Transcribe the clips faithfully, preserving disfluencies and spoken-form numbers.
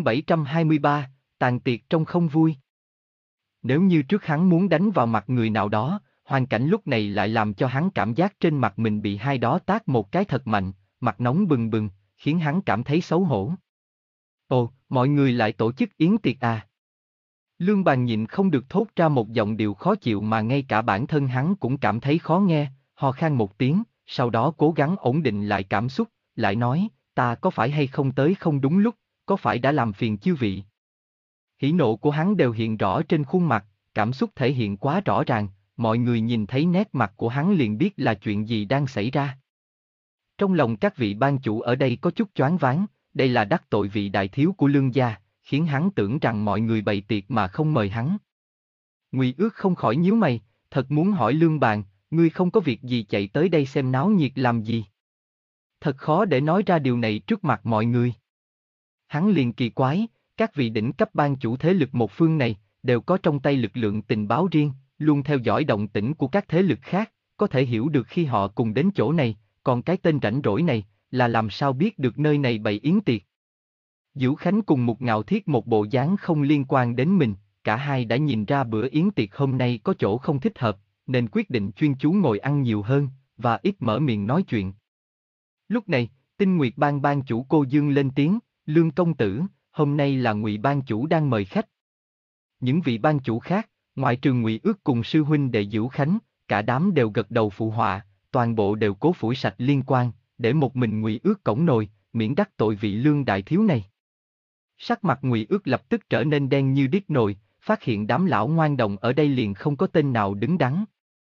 Chương bảy trăm hai mươi ba, tàn tiệc trong không vui. Nếu như trước hắn muốn đánh vào mặt người nào đó, hoàn cảnh lúc này lại làm cho hắn cảm giác trên mặt mình bị hai đó tát một cái thật mạnh, mặt nóng bừng bừng, khiến hắn cảm thấy xấu hổ. Ồ, mọi người lại tổ chức yến tiệc à? Lương Bàn nhịn không được thốt ra một giọng điệu khó chịu mà ngay cả bản thân hắn cũng cảm thấy khó nghe, ho khan một tiếng, sau đó cố gắng ổn định lại cảm xúc, lại nói, ta có phải hay không tới không đúng lúc, có phải đã làm phiền chư vị? Hỉ nộ của hắn đều hiện rõ trên khuôn mặt, cảm xúc thể hiện quá rõ ràng, mọi người nhìn thấy nét mặt của hắn liền biết là chuyện gì đang xảy ra. Trong lòng các vị ban chủ ở đây có chút choáng váng, đây là đắc tội vị đại thiếu của Lương gia, khiến hắn tưởng rằng mọi người bày tiệc mà không mời hắn. Ngụy Ước không khỏi nhíu mày, thật muốn hỏi Lương Bàn, ngươi không có việc gì chạy tới đây xem náo nhiệt làm gì? Thật khó để nói ra điều này trước mặt mọi người. Hắn liền kỳ quái, các vị đỉnh cấp ban chủ thế lực một phương này, đều có trong tay lực lượng tình báo riêng, luôn theo dõi động tĩnh của các thế lực khác, có thể hiểu được khi họ cùng đến chỗ này, còn cái tên rảnh rỗi này, là làm sao biết được nơi này bày yến tiệc. Dữu Khánh cùng Mục Ngạo Thiết một bộ dáng không liên quan đến mình, cả hai đã nhìn ra bữa yến tiệc hôm nay có chỗ không thích hợp, nên quyết định chuyên chú ngồi ăn nhiều hơn, và ít mở miệng nói chuyện. Lúc này, Tinh Nguyệt Bang ban chủ Cô Dương lên tiếng, Lương công tử, hôm nay là Ngụy ban chủ đang mời khách. Những vị ban chủ khác, ngoại trừ Ngụy Ước cùng sư huynh đệ Dữu Khánh, cả đám đều gật đầu phụ họa, toàn bộ đều cố phủi sạch liên quan, để một mình Ngụy Ước cõng nồi, miễn đắc tội vị Lương đại thiếu này. Sắc mặt Ngụy Ước lập tức trở nên đen như điếc nồi, phát hiện đám lão ngoan đồng ở đây liền không có tên nào đứng đắn.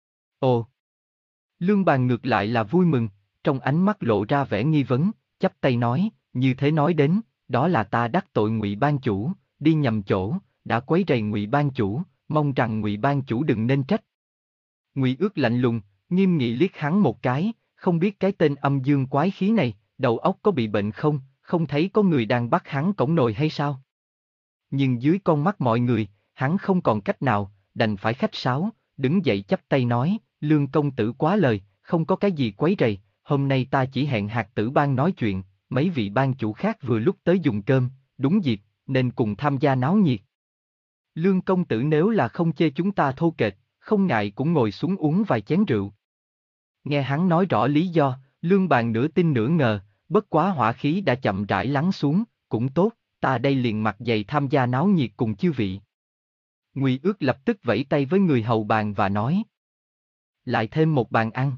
Ồ! Lương Bàn ngược lại là vui mừng, trong ánh mắt lộ ra vẻ nghi vấn, chắp tay nói, như thế nói đến, đó là ta đắc tội Ngụy ban chủ, đi nhầm chỗ, đã quấy rầy Ngụy ban chủ, mong rằng Ngụy ban chủ đừng nên trách. Ngụy Ước lạnh lùng, nghiêm nghị liếc hắn một cái, không biết cái tên âm dương quái khí này, đầu óc có bị bệnh không, không thấy có người đang bắt hắn cõng nồi hay sao? Nhưng dưới con mắt mọi người, hắn không còn cách nào, đành phải khách sáo, đứng dậy chắp tay nói, Lương công tử quá lời, không có cái gì quấy rầy, hôm nay ta chỉ hẹn hạt tử ban nói chuyện, mấy vị ban chủ khác vừa lúc tới dùng cơm, đúng dịp, nên cùng tham gia náo nhiệt. Lương công tử nếu là không chê chúng ta thô kệch, không ngại cũng ngồi xuống uống vài chén rượu. Nghe hắn nói rõ lý do, Lương Bàn nửa tin nửa ngờ, bất quá hỏa khí đã chậm rãi lắng xuống, cũng tốt, ta đây liền mặc dày tham gia náo nhiệt cùng chư vị. Ngụy Ước lập tức vẫy tay với người hầu bàn và nói. Lại thêm một bàn ăn.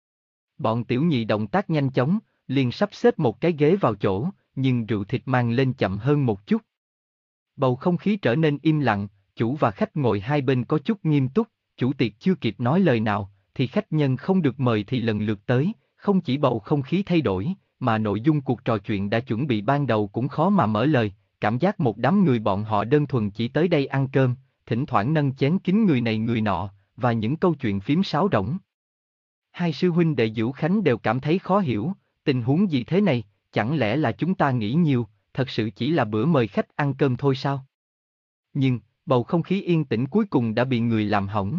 Bọn tiểu nhị động tác nhanh chóng, liền sắp xếp một cái ghế vào chỗ, nhưng rượu thịt mang lên chậm hơn một chút. Bầu không khí trở nên im lặng, chủ và khách ngồi hai bên có chút nghiêm túc, chủ tiệc chưa kịp nói lời nào, thì khách nhân không được mời thì lần lượt tới, không chỉ bầu không khí thay đổi, mà nội dung cuộc trò chuyện đã chuẩn bị ban đầu cũng khó mà mở lời, cảm giác một đám người bọn họ đơn thuần chỉ tới đây ăn cơm, thỉnh thoảng nâng chén kính người này người nọ, và những câu chuyện phím sáo rỗng. Hai sư huynh đệ Dữu Khánh đều cảm thấy khó hiểu, tình huống gì thế này, chẳng lẽ là chúng ta nghĩ nhiều, thật sự chỉ là bữa mời khách ăn cơm thôi sao? Nhưng, bầu không khí yên tĩnh cuối cùng đã bị người làm hỏng.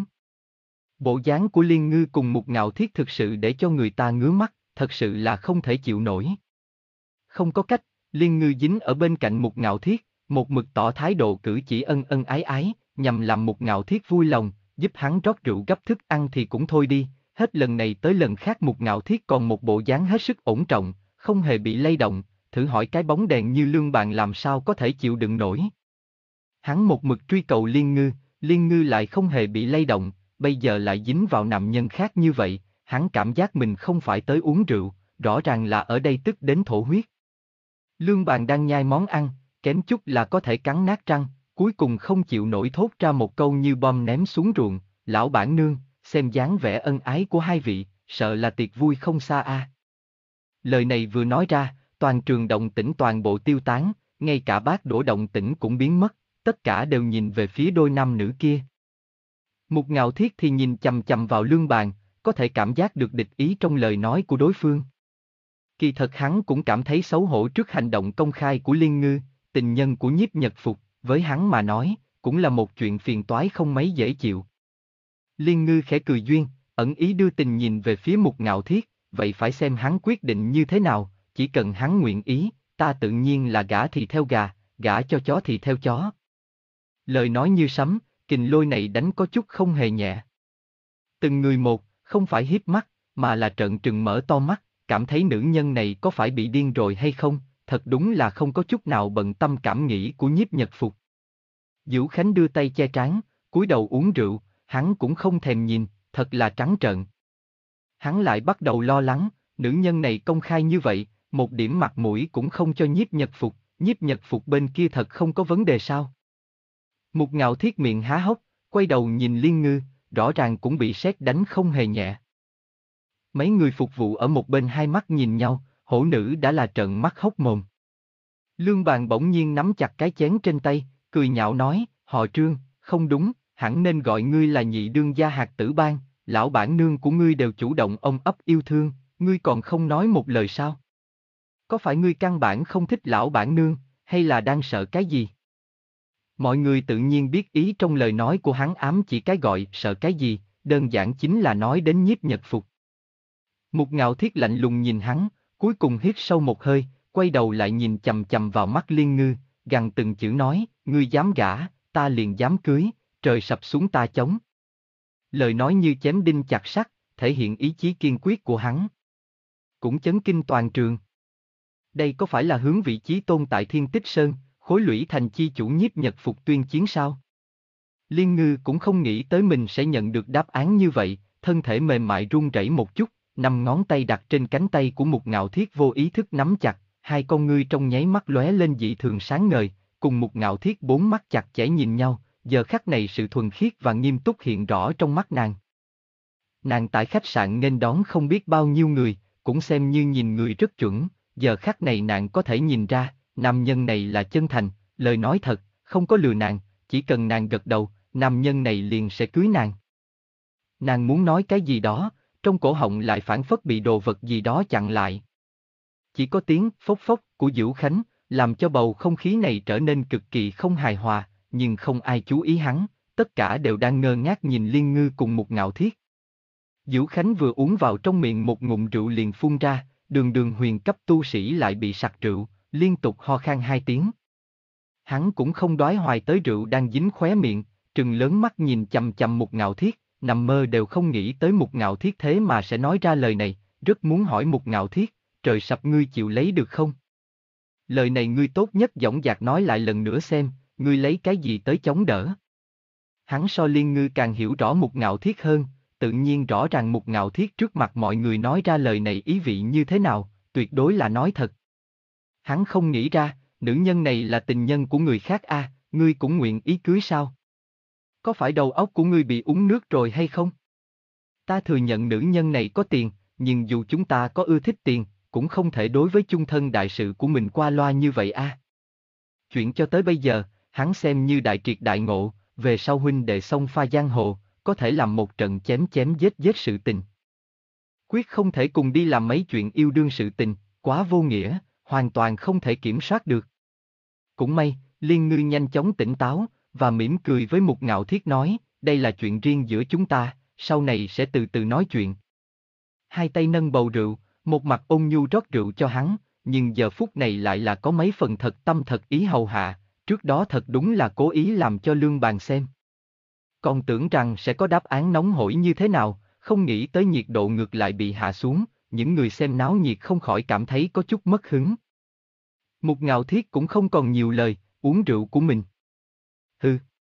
Bộ dáng của Liên Ngư cùng Mục Ngạo Thiết thực sự để cho người ta ngứa mắt, thật sự là không thể chịu nổi. Không có cách, Liên Ngư dính ở bên cạnh Mục Ngạo Thiết, một mực tỏ thái độ cử chỉ ân ân ái ái, nhằm làm Mục Ngạo Thiết vui lòng, giúp hắn rót rượu gấp thức ăn thì cũng thôi đi, hết lần này tới lần khác Mục Ngạo Thiết còn một bộ dáng hết sức ổn trọng, không hề bị lay động, thử hỏi cái bóng đèn như Lương Bàn làm sao có thể chịu đựng nổi. Hắn một mực truy cầu Liên Ngư, Liên Ngư lại không hề bị lay động, bây giờ lại dính vào nam nhân khác như vậy, hắn cảm giác mình không phải tới uống rượu, rõ ràng là ở đây tức đến thổ huyết. Lương Bàn đang nhai món ăn, kém chút là có thể cắn nát răng, cuối cùng không chịu nổi thốt ra một câu như bom ném xuống ruộng, lão bản nương, xem dáng vẻ ân ái của hai vị, sợ là tiệc vui không xa a. À. Lời này vừa nói ra, toàn trường động tĩnh toàn bộ tiêu tán, ngay cả bát đũa động tĩnh cũng biến mất, tất cả đều nhìn về phía đôi nam nữ kia. Mục Ngạo Thiết thì nhìn chằm chằm vào Lương Bàn, có thể cảm giác được địch ý trong lời nói của đối phương. Kỳ thật hắn cũng cảm thấy xấu hổ trước hành động công khai của Liên Ngư, tình nhân của Nhiếp Nhật Phục, với hắn mà nói, cũng là một chuyện phiền toái không mấy dễ chịu. Liên Ngư khẽ cười duyên, ẩn ý đưa tình nhìn về phía Mục Ngạo Thiết, vậy phải xem hắn quyết định như thế nào, chỉ cần hắn nguyện ý, ta tự nhiên là gả thì theo gà, gả cho chó thì theo chó. Lời nói như sấm, kình lôi này đánh có chút không hề nhẹ. Từng người một, không phải hiếp mắt, mà là trợn trừng mở to mắt, cảm thấy nữ nhân này có phải bị điên rồi hay không, thật đúng là không có chút nào bận tâm cảm nghĩ của Nhiếp Nhật Phục. Dữu Khánh đưa tay che trán, cúi đầu uống rượu, hắn cũng không thèm nhìn, thật là trắng trợn. Hắn lại bắt đầu lo lắng, nữ nhân này công khai như vậy, một điểm mặt mũi cũng không cho Nhiếp Nhật Phục, Nhiếp Nhật Phục bên kia thật không có vấn đề sao? Mục Ngạo Thiết miệng há hốc, quay đầu nhìn Liên Ngư, rõ ràng cũng bị sét đánh không hề nhẹ. Mấy người phục vụ ở một bên hai mắt nhìn nhau, hổ nữ đã là trợn mắt hốc mồm. Lương Bàn bỗng nhiên nắm chặt cái chén trên tay, cười nhạo nói, họ Trương, không đúng, hẳn nên gọi ngươi là nhị đương gia Hạt Tử Bang, lão bản nương của ngươi đều chủ động ôm ấp yêu thương, ngươi còn không nói một lời sao? Có phải ngươi căn bản không thích lão bản nương, hay là đang sợ cái gì? Mọi người tự nhiên biết ý trong lời nói của hắn ám chỉ cái gọi sợ cái gì, đơn giản chính là nói đến Nhiếp Nhật Phục. Mục Ngạo Thiết lạnh lùng nhìn hắn, cuối cùng hít sâu một hơi, quay đầu lại nhìn chầm chầm vào mắt Liên Ngư, gằn từng chữ nói, ngươi dám gả, ta liền dám cưới, trời sập xuống ta chống. Lời nói như chém đinh chặt sắt, thể hiện ý chí kiên quyết của hắn. Cũng chấn kinh toàn trường. Đây có phải là hướng vị chí tôn tại Thiên Tích Sơn, khối lũy thành chi chủ Nhiếp Nhật Phục tuyên chiến sao? Liên Ngư cũng không nghĩ tới mình sẽ nhận được đáp án như vậy, thân thể mềm mại run rẩy một chút, năm ngón tay đặt trên cánh tay của Mục Ngạo Thiết vô ý thức nắm chặt, hai con ngươi trong nháy mắt lóe lên dị thường sáng ngời, cùng Mục Ngạo Thiết bốn mắt chặt chẽ nhìn nhau, giờ khắc này sự thuần khiết và nghiêm túc hiện rõ trong mắt nàng. Nàng tại khách sạn nghênh đón không biết bao nhiêu người, cũng xem như nhìn người rất chuẩn, giờ khắc này nàng có thể nhìn ra, nam nhân này là chân thành, lời nói thật, không có lừa nàng, chỉ cần nàng gật đầu, nam nhân này liền sẽ cưới nàng. Nàng muốn nói cái gì đó, trong cổ họng lại phảng phất bị đồ vật gì đó chặn lại. Chỉ có tiếng phốc phốc của Dữu Khánh, làm cho bầu không khí này trở nên cực kỳ không hài hòa, nhưng không ai chú ý hắn, tất cả đều đang ngơ ngác nhìn Liên Ngư cùng Mục Ngạo Thiết. Dữu Khánh vừa uống vào trong miệng một ngụm rượu liền phun ra, đường đường huyền cấp tu sĩ lại bị sặc rượu, liên tục ho khan hai tiếng. Hắn cũng không đoái hoài tới rượu đang dính khóe miệng, trừng lớn mắt nhìn chằm chằm Mục Ngạo Thiết, nằm mơ đều không nghĩ tới Mục Ngạo Thiết thế mà sẽ nói ra lời này, rất muốn hỏi Mục Ngạo Thiết, trời sập ngươi chịu lấy được không? Lời này ngươi tốt nhất dõng dạc nói lại lần nữa xem, ngươi lấy cái gì tới chống đỡ? Hắn so Liên Ngư càng hiểu rõ Mục Ngạo Thiết hơn, tự nhiên rõ ràng Mục Ngạo Thiết trước mặt mọi người nói ra lời này ý vị như thế nào, tuyệt đối là nói thật. Hắn không nghĩ ra, nữ nhân này là tình nhân của người khác a, à, ngươi cũng nguyện ý cưới sao? Có phải đầu óc của ngươi bị uống nước rồi hay không? Ta thừa nhận nữ nhân này có tiền, nhưng dù chúng ta có ưa thích tiền, cũng không thể đối với chung thân đại sự của mình qua loa như vậy a. À. Chuyện cho tới bây giờ, hắn xem như đại triệt đại ngộ, về sau huynh đệ song pha giang hồ, có thể làm một trận chém chém giết giết sự tình. Quyết không thể cùng đi làm mấy chuyện yêu đương sự tình, quá vô nghĩa, hoàn toàn không thể kiểm soát được. Cũng may, Liên Ngư nhanh chóng tỉnh táo, và mỉm cười với Mục Ngạo Thiết nói, đây là chuyện riêng giữa chúng ta, sau này sẽ từ từ nói chuyện. Hai tay nâng bầu rượu, một mặt ôn nhu rót rượu cho hắn, nhưng giờ phút này lại là có mấy phần thật tâm thật ý hầu hạ, trước đó thật đúng là cố ý làm cho Lương Bàn xem. Còn tưởng rằng sẽ có đáp án nóng hổi như thế nào, không nghĩ tới nhiệt độ ngược lại bị hạ xuống, những người xem náo nhiệt không khỏi cảm thấy có chút mất hứng. Mục Ngạo Thiết cũng không còn nhiều lời, uống rượu của mình. Hừ.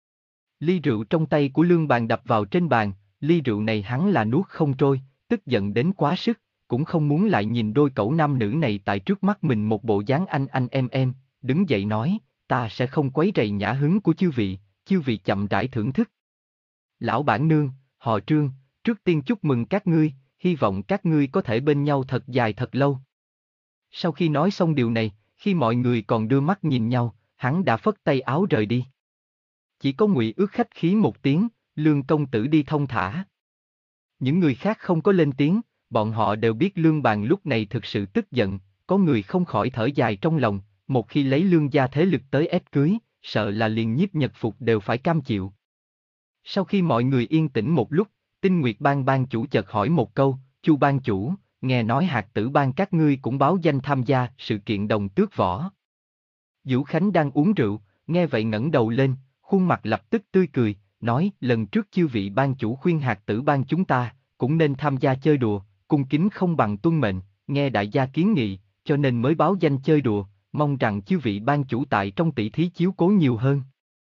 Ly rượu trong tay của Lương Bàn đập vào trên bàn, ly rượu này hắn là nuốt không trôi, tức giận đến quá sức, cũng không muốn lại nhìn đôi cẩu nam nữ này tại trước mắt mình một bộ dáng anh anh em em, đứng dậy nói, ta sẽ không quấy rầy nhã hứng của chư vị, chư vị chậm rãi thưởng thức. Lão bản nương, họ Trương, trước tiên chúc mừng các ngươi, hy vọng các ngươi có thể bên nhau thật dài thật lâu. Sau khi nói xong điều này, khi mọi người còn đưa mắt nhìn nhau, hắn đã phất tay áo rời đi. Chỉ có Ngụy Ước khách khí một tiếng, Lương công tử đi thông thả. Những người khác không có lên tiếng, bọn họ đều biết Lương Bàn lúc này thực sự tức giận, có người không khỏi thở dài trong lòng, một khi lấy Lương gia thế lực tới ép cưới, sợ là liền Nhiếp Nhật Phục đều phải cam chịu. Sau khi mọi người yên tĩnh một lúc, Tinh Nguyệt Bang ban chủ chợt hỏi một câu, Chu ban chủ, nghe nói Hạt Tử Bang các ngươi cũng báo danh tham gia sự kiện đồng tước võ. Vũ Khánh đang uống rượu, nghe vậy ngẩng đầu lên, khuôn mặt lập tức tươi cười, nói lần trước chư vị ban chủ khuyên hạt tử ban chúng ta, cũng nên tham gia chơi đùa, cung kính không bằng tuân mệnh, nghe đại gia kiến nghị, cho nên mới báo danh chơi đùa, mong rằng chư vị ban chủ tại trong tỷ thí chiếu cố nhiều hơn.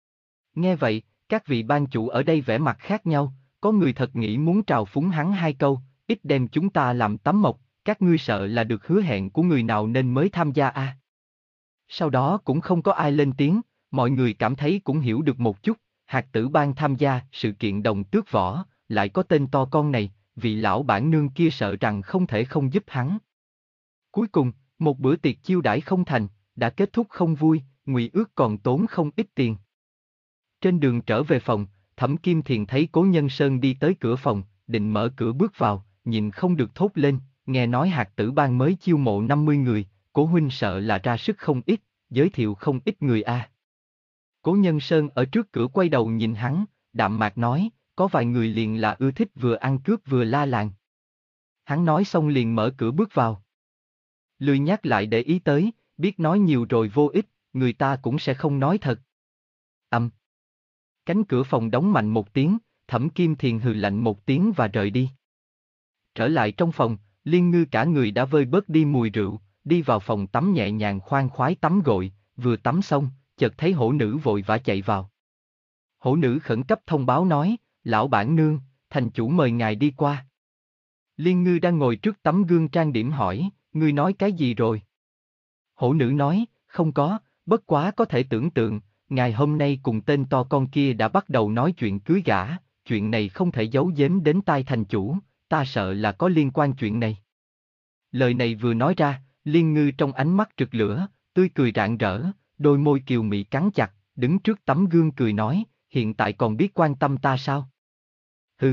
Nghe vậy, các vị ban chủ ở đây vẻ mặt khác nhau, có người thật nghĩ muốn trào phúng hắn hai câu, ít đem chúng ta làm tấm mộc, các ngươi sợ là được hứa hẹn của người nào nên mới tham gia a. À. Sau đó cũng không có ai lên tiếng, mọi người cảm thấy cũng hiểu được một chút, hạt tử ban tham gia sự kiện đồng tước võ, lại có tên to con này, vị lão bản nương kia sợ rằng không thể không giúp hắn. Cuối cùng, một bữa tiệc chiêu đãi không thành, đã kết thúc không vui, Ngụy Ước còn tốn không ít tiền. Trên đường trở về phòng, Thẩm Kim Thiền thấy Cố Nhân Sơn đi tới cửa phòng, định mở cửa bước vào, nhìn không được thốt lên, nghe nói hạt tử ban mới chiêu mộ năm mươi người, Cố huynh sợ là ra sức không ít, giới thiệu không ít người a. À. Cố Nhân Sơn ở trước cửa quay đầu nhìn hắn, đạm mạc nói, có vài người liền là ưa thích vừa ăn cướp vừa la làng. Hắn nói xong liền mở cửa bước vào. Lười nhắc lại để ý tới, biết nói nhiều rồi vô ích, người ta cũng sẽ không nói thật. Âm. Cánh cửa phòng đóng mạnh một tiếng, Thẩm Kim Thiền hừ lạnh một tiếng và rời đi. Trở lại trong phòng, Liên Ngư cả người đã vơi bớt đi mùi rượu, đi vào phòng tắm nhẹ nhàng khoan khoái tắm gội, vừa tắm xong, chợt thấy hổ nữ vội vã chạy vào. Hổ nữ khẩn cấp thông báo nói, lão bản nương, thành chủ mời ngài đi qua. Liên Ngư đang ngồi trước tấm gương trang điểm hỏi, ngươi nói cái gì rồi? Hổ nữ nói, không có, bất quá có thể tưởng tượng, ngài hôm nay cùng tên to con kia đã bắt đầu nói chuyện cưới gả, chuyện này không thể giấu giếm đến tai thành chủ, ta sợ là có liên quan chuyện này. Lời này vừa nói ra, Liên Ngư trong ánh mắt rực lửa, tươi cười rạng rỡ, đôi môi kiều mị cắn chặt, đứng trước tấm gương cười nói, hiện tại còn biết quan tâm ta sao? Hừ.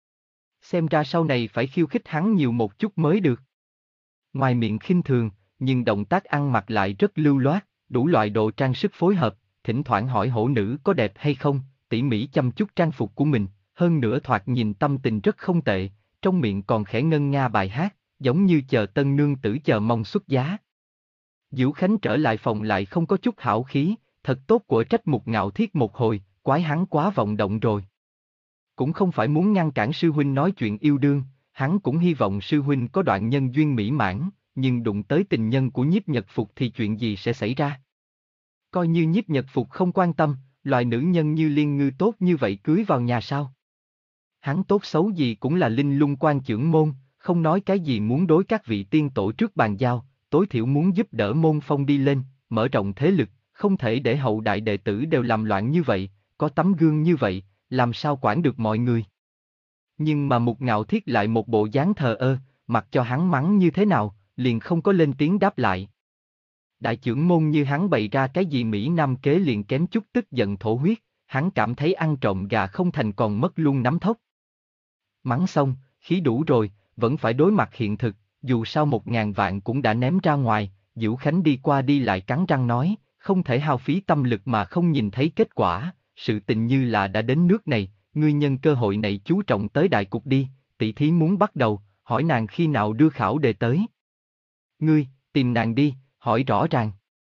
Xem ra sau này phải khiêu khích hắn nhiều một chút mới được. Ngoài miệng khinh thường, nhưng động tác ăn mặc lại rất lưu loát, đủ loại đồ trang sức phối hợp, thỉnh thoảng hỏi hổ nữ có đẹp hay không, tỉ mỉ chăm chút trang phục của mình, hơn nữa thoạt nhìn tâm tình rất không tệ, trong miệng còn khẽ ngân nga bài hát, giống như chờ tân nương tử chờ mong xuất giá. Diễu Khánh trở lại phòng lại không có chút hảo khí, thật tốt của trách Mục Ngạo Thiết một hồi, quái hắn quá vọng động rồi. Cũng không phải muốn ngăn cản sư huynh nói chuyện yêu đương, hắn cũng hy vọng sư huynh có đoạn nhân duyên mỹ mãn, nhưng đụng tới tình nhân của Nhiếp Nhật Phục thì chuyện gì sẽ xảy ra? Coi như Nhiếp Nhật Phục không quan tâm, loại nữ nhân như Liên Ngư tốt như vậy cưới vào nhà sao? Hắn tốt xấu gì cũng là linh lung quan trưởng môn, không nói cái gì muốn đối các vị tiên tổ trước bàn giao, tối thiểu muốn giúp đỡ môn phong đi lên, mở rộng thế lực, không thể để hậu đại đệ tử đều làm loạn như vậy, có tấm gương như vậy, làm sao quản được mọi người. Nhưng mà Mục Ngạo Thiết lại một bộ dáng thờ ơ, mặc cho hắn mắng như thế nào, liền không có lên tiếng đáp lại. Đại trưởng môn như hắn bày ra cái gì Mỹ Nam kế liền kém chút tức giận thổ huyết, hắn cảm thấy ăn trộm gà không thành còn mất luôn nắm thóc. Mắng xong, khí đủ rồi, vẫn phải đối mặt hiện thực, dù sao một ngàn vạn cũng đã ném ra ngoài, Diễu Khánh đi qua đi lại cắn răng nói, không thể hao phí tâm lực mà không nhìn thấy kết quả, sự tình như là đã đến nước này, ngươi nhân cơ hội này chú trọng tới đại cục đi, tỷ thí muốn bắt đầu, hỏi nàng khi nào đưa khảo đề tới. Ngươi, tìm nàng đi, hỏi rõ ràng.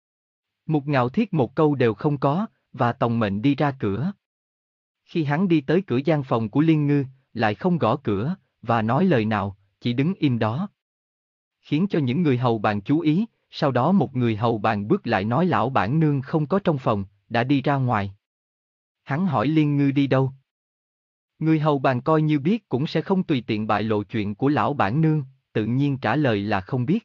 Mục Ngạo Thiết một câu đều không có, và tòng mệnh đi ra cửa. Khi hắn đi tới cửa gian phòng của Liên Ngư, lại không gõ cửa, và nói lời nào, chỉ đứng im đó. Khiến cho những người hầu bàn chú ý, sau đó một người hầu bàn bước lại nói lão bản nương không có trong phòng, đã đi ra ngoài. Hắn hỏi Liên Ngư đi đâu? Người hầu bàn coi như biết cũng sẽ không tùy tiện bại lộ chuyện của lão bản nương, tự nhiên trả lời là không biết.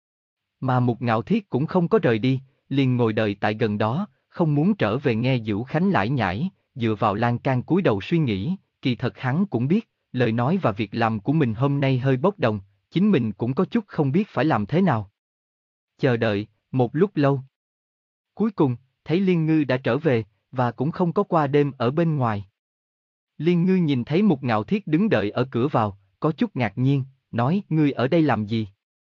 Mà Mục Ngạo Thiết cũng không có rời đi, liền ngồi đợi tại gần đó, không muốn trở về nghe Diễu Khánh lải nhải, dựa vào lan can cúi đầu suy nghĩ, kỳ thật hắn cũng biết, lời nói và việc làm của mình hôm nay hơi bốc đồng, chính mình cũng có chút không biết phải làm thế nào. Chờ đợi, một lúc lâu. Cuối cùng, thấy Liên Ngư đã trở về, và cũng không có qua đêm ở bên ngoài. Liên Ngư nhìn thấy Mục Ngạo Thiết đứng đợi ở cửa vào, có chút ngạc nhiên, nói, ngươi ở đây làm gì?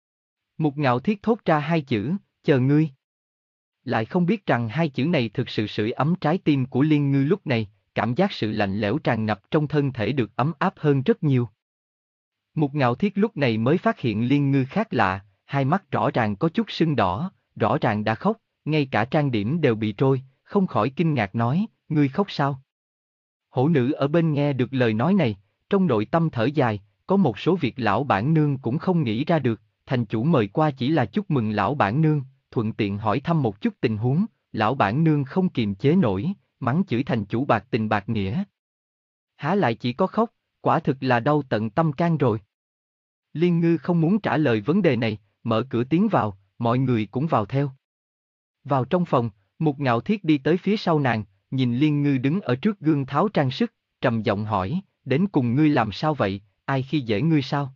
Mục Ngạo Thiết thốt ra hai chữ, chờ ngươi. Lại không biết rằng hai chữ này thực sự sưởi ấm trái tim của Liên Ngư lúc này, cảm giác sự lạnh lẽo tràn ngập trong thân thể được ấm áp hơn rất nhiều. Mục Ngạo Thiết lúc này mới phát hiện Liên Ngư khác lạ, hai mắt rõ ràng có chút sưng đỏ, rõ ràng đã khóc, ngay cả trang điểm đều bị trôi, không khỏi kinh ngạc nói, ngươi khóc sao? Hổ nữ ở bên nghe được lời nói này, trong nội tâm thở dài, có một số việc lão bản nương cũng không nghĩ ra được, thành chủ mời qua chỉ là chúc mừng lão bản nương, thuận tiện hỏi thăm một chút tình huống, lão bản nương không kiềm chế nổi, mắng chửi thành chủ bạc tình bạc nghĩa. Há lại chỉ có khóc, quả thực là đau tận tâm can rồi. Liên Ngư không muốn trả lời vấn đề này, mở cửa tiến vào, mọi người cũng vào theo. Vào trong phòng, Mục Ngạo Thiết đi tới phía sau nàng, nhìn Liên Ngư đứng ở trước gương tháo trang sức, trầm giọng hỏi, đến cùng ngươi làm sao vậy, ai khi dễ ngươi sao?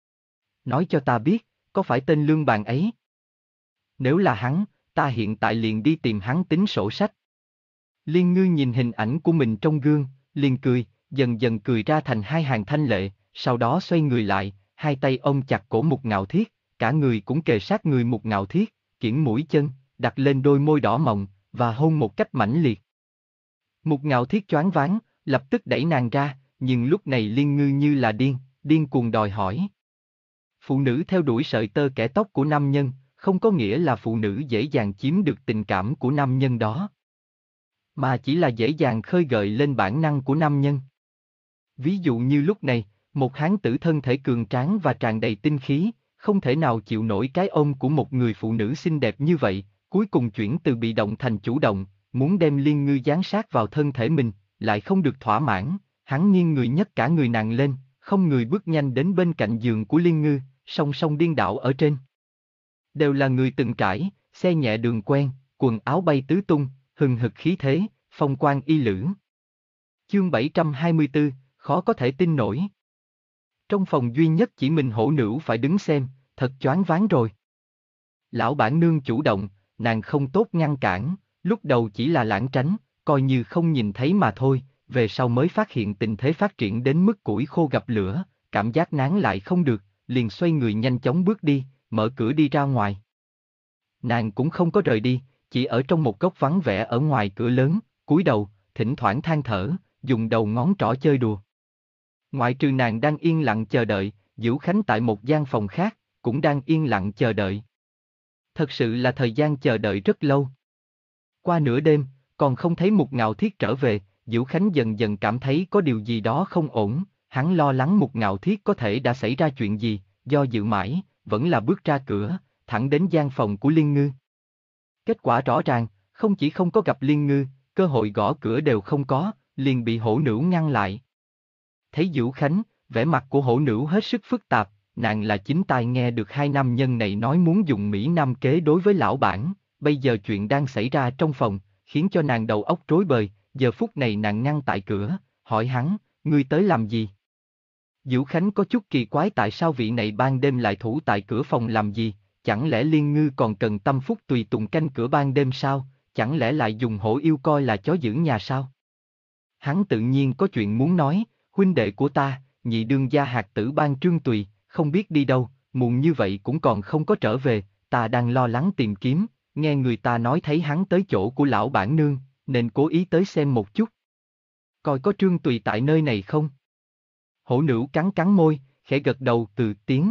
Nói cho ta biết, có phải tên Lương Bàn ấy? Nếu là hắn, ta hiện tại liền đi tìm hắn tính sổ sách. Liên Ngư nhìn hình ảnh của mình trong gương, liền cười, dần dần cười ra thành hai hàng thanh lệ, sau đó xoay người lại, hai tay ôm chặt cổ Mục Ngạo Thiết, cả người cũng kề sát người Mục Ngạo Thiết, kiễng mũi chân, đặt lên đôi môi đỏ mọng, và hôn một cách mãnh liệt. Mục Ngạo Thiết choáng váng, lập tức đẩy nàng ra, nhưng lúc này Liên Ngư như là điên, điên cuồng đòi hỏi. Phụ nữ theo đuổi sợi tơ kẻ tóc của nam nhân, không có nghĩa là phụ nữ dễ dàng chiếm được tình cảm của nam nhân đó, mà chỉ là dễ dàng khơi gợi lên bản năng của nam nhân. Ví dụ như lúc này, một hán tử thân thể cường tráng và tràn đầy tinh khí, không thể nào chịu nổi cái ôm của một người phụ nữ xinh đẹp như vậy, cuối cùng chuyển từ bị động thành chủ động, muốn đem Liên Ngư dán sát vào thân thể mình, lại không được thỏa mãn, hắn nghiêng người nhấc cả người nàng lên, không người bước nhanh đến bên cạnh giường của Liên Ngư, song song điên đảo ở trên. Đều là người từng trải, xe nhẹ đường quen, quần áo bay tứ tung, hừng hực khí thế, phong quang y lữ. Chương bảy trăm hai mươi tư, khó có thể tin nổi. Trong phòng duy nhất chỉ mình hổ nữ phải đứng xem, thật choáng váng rồi. Lão bản nương chủ động, nàng không tốt ngăn cản, lúc đầu chỉ là lảng tránh, coi như không nhìn thấy mà thôi, về sau mới phát hiện tình thế phát triển đến mức củi khô gặp lửa, cảm giác nán lại không được, liền xoay người nhanh chóng bước đi, mở cửa đi ra ngoài. Nàng cũng không có rời đi, chỉ ở trong một góc vắng vẻ ở ngoài cửa lớn, cúi đầu, thỉnh thoảng than thở, dùng đầu ngón trỏ chơi đùa. Ngoại trừ nàng đang yên lặng chờ đợi, Dữu Khánh tại một gian phòng khác, cũng đang yên lặng chờ đợi. Thật sự là thời gian chờ đợi rất lâu. Qua nửa đêm, còn không thấy Mục Ngạo Thiết trở về, Dữu Khánh dần dần cảm thấy có điều gì đó không ổn, hắn lo lắng Mục Ngạo Thiết có thể đã xảy ra chuyện gì, do dự mãi, vẫn là bước ra cửa, thẳng đến gian phòng của Liên Ngư. Kết quả rõ ràng, không chỉ không có gặp Liên Ngư, cơ hội gõ cửa đều không có, liền bị hổ nữ ngăn lại. Thấy Dữu Khánh, vẻ mặt của hổ nữ hết sức phức tạp, nàng là chính tai nghe được hai nam nhân này nói muốn dùng Mỹ Nam kế đối với lão bản, bây giờ chuyện đang xảy ra trong phòng, khiến cho nàng đầu óc rối bời, giờ phút này nàng ngăn tại cửa, hỏi hắn, ngươi tới làm gì? Dữu Khánh có chút kỳ quái tại sao vị này ban đêm lại thủ tại cửa phòng làm gì, chẳng lẽ Liên Ngư còn cần tâm phúc tùy tùng canh cửa ban đêm sao, chẳng lẽ lại dùng hổ yêu coi là chó giữ nhà sao? Hắn tự nhiên có chuyện muốn nói, huynh đệ của ta, nhị đương gia hạt tử ban Trương Tùy, không biết đi đâu, muộn như vậy cũng còn không có trở về, ta đang lo lắng tìm kiếm, nghe người ta nói thấy hắn tới chỗ của lão bản nương, nên cố ý tới xem một chút. Coi có Trương Tùy tại nơi này không? Hổ nữ cắn cắn môi, khẽ gật đầu từ tiếng.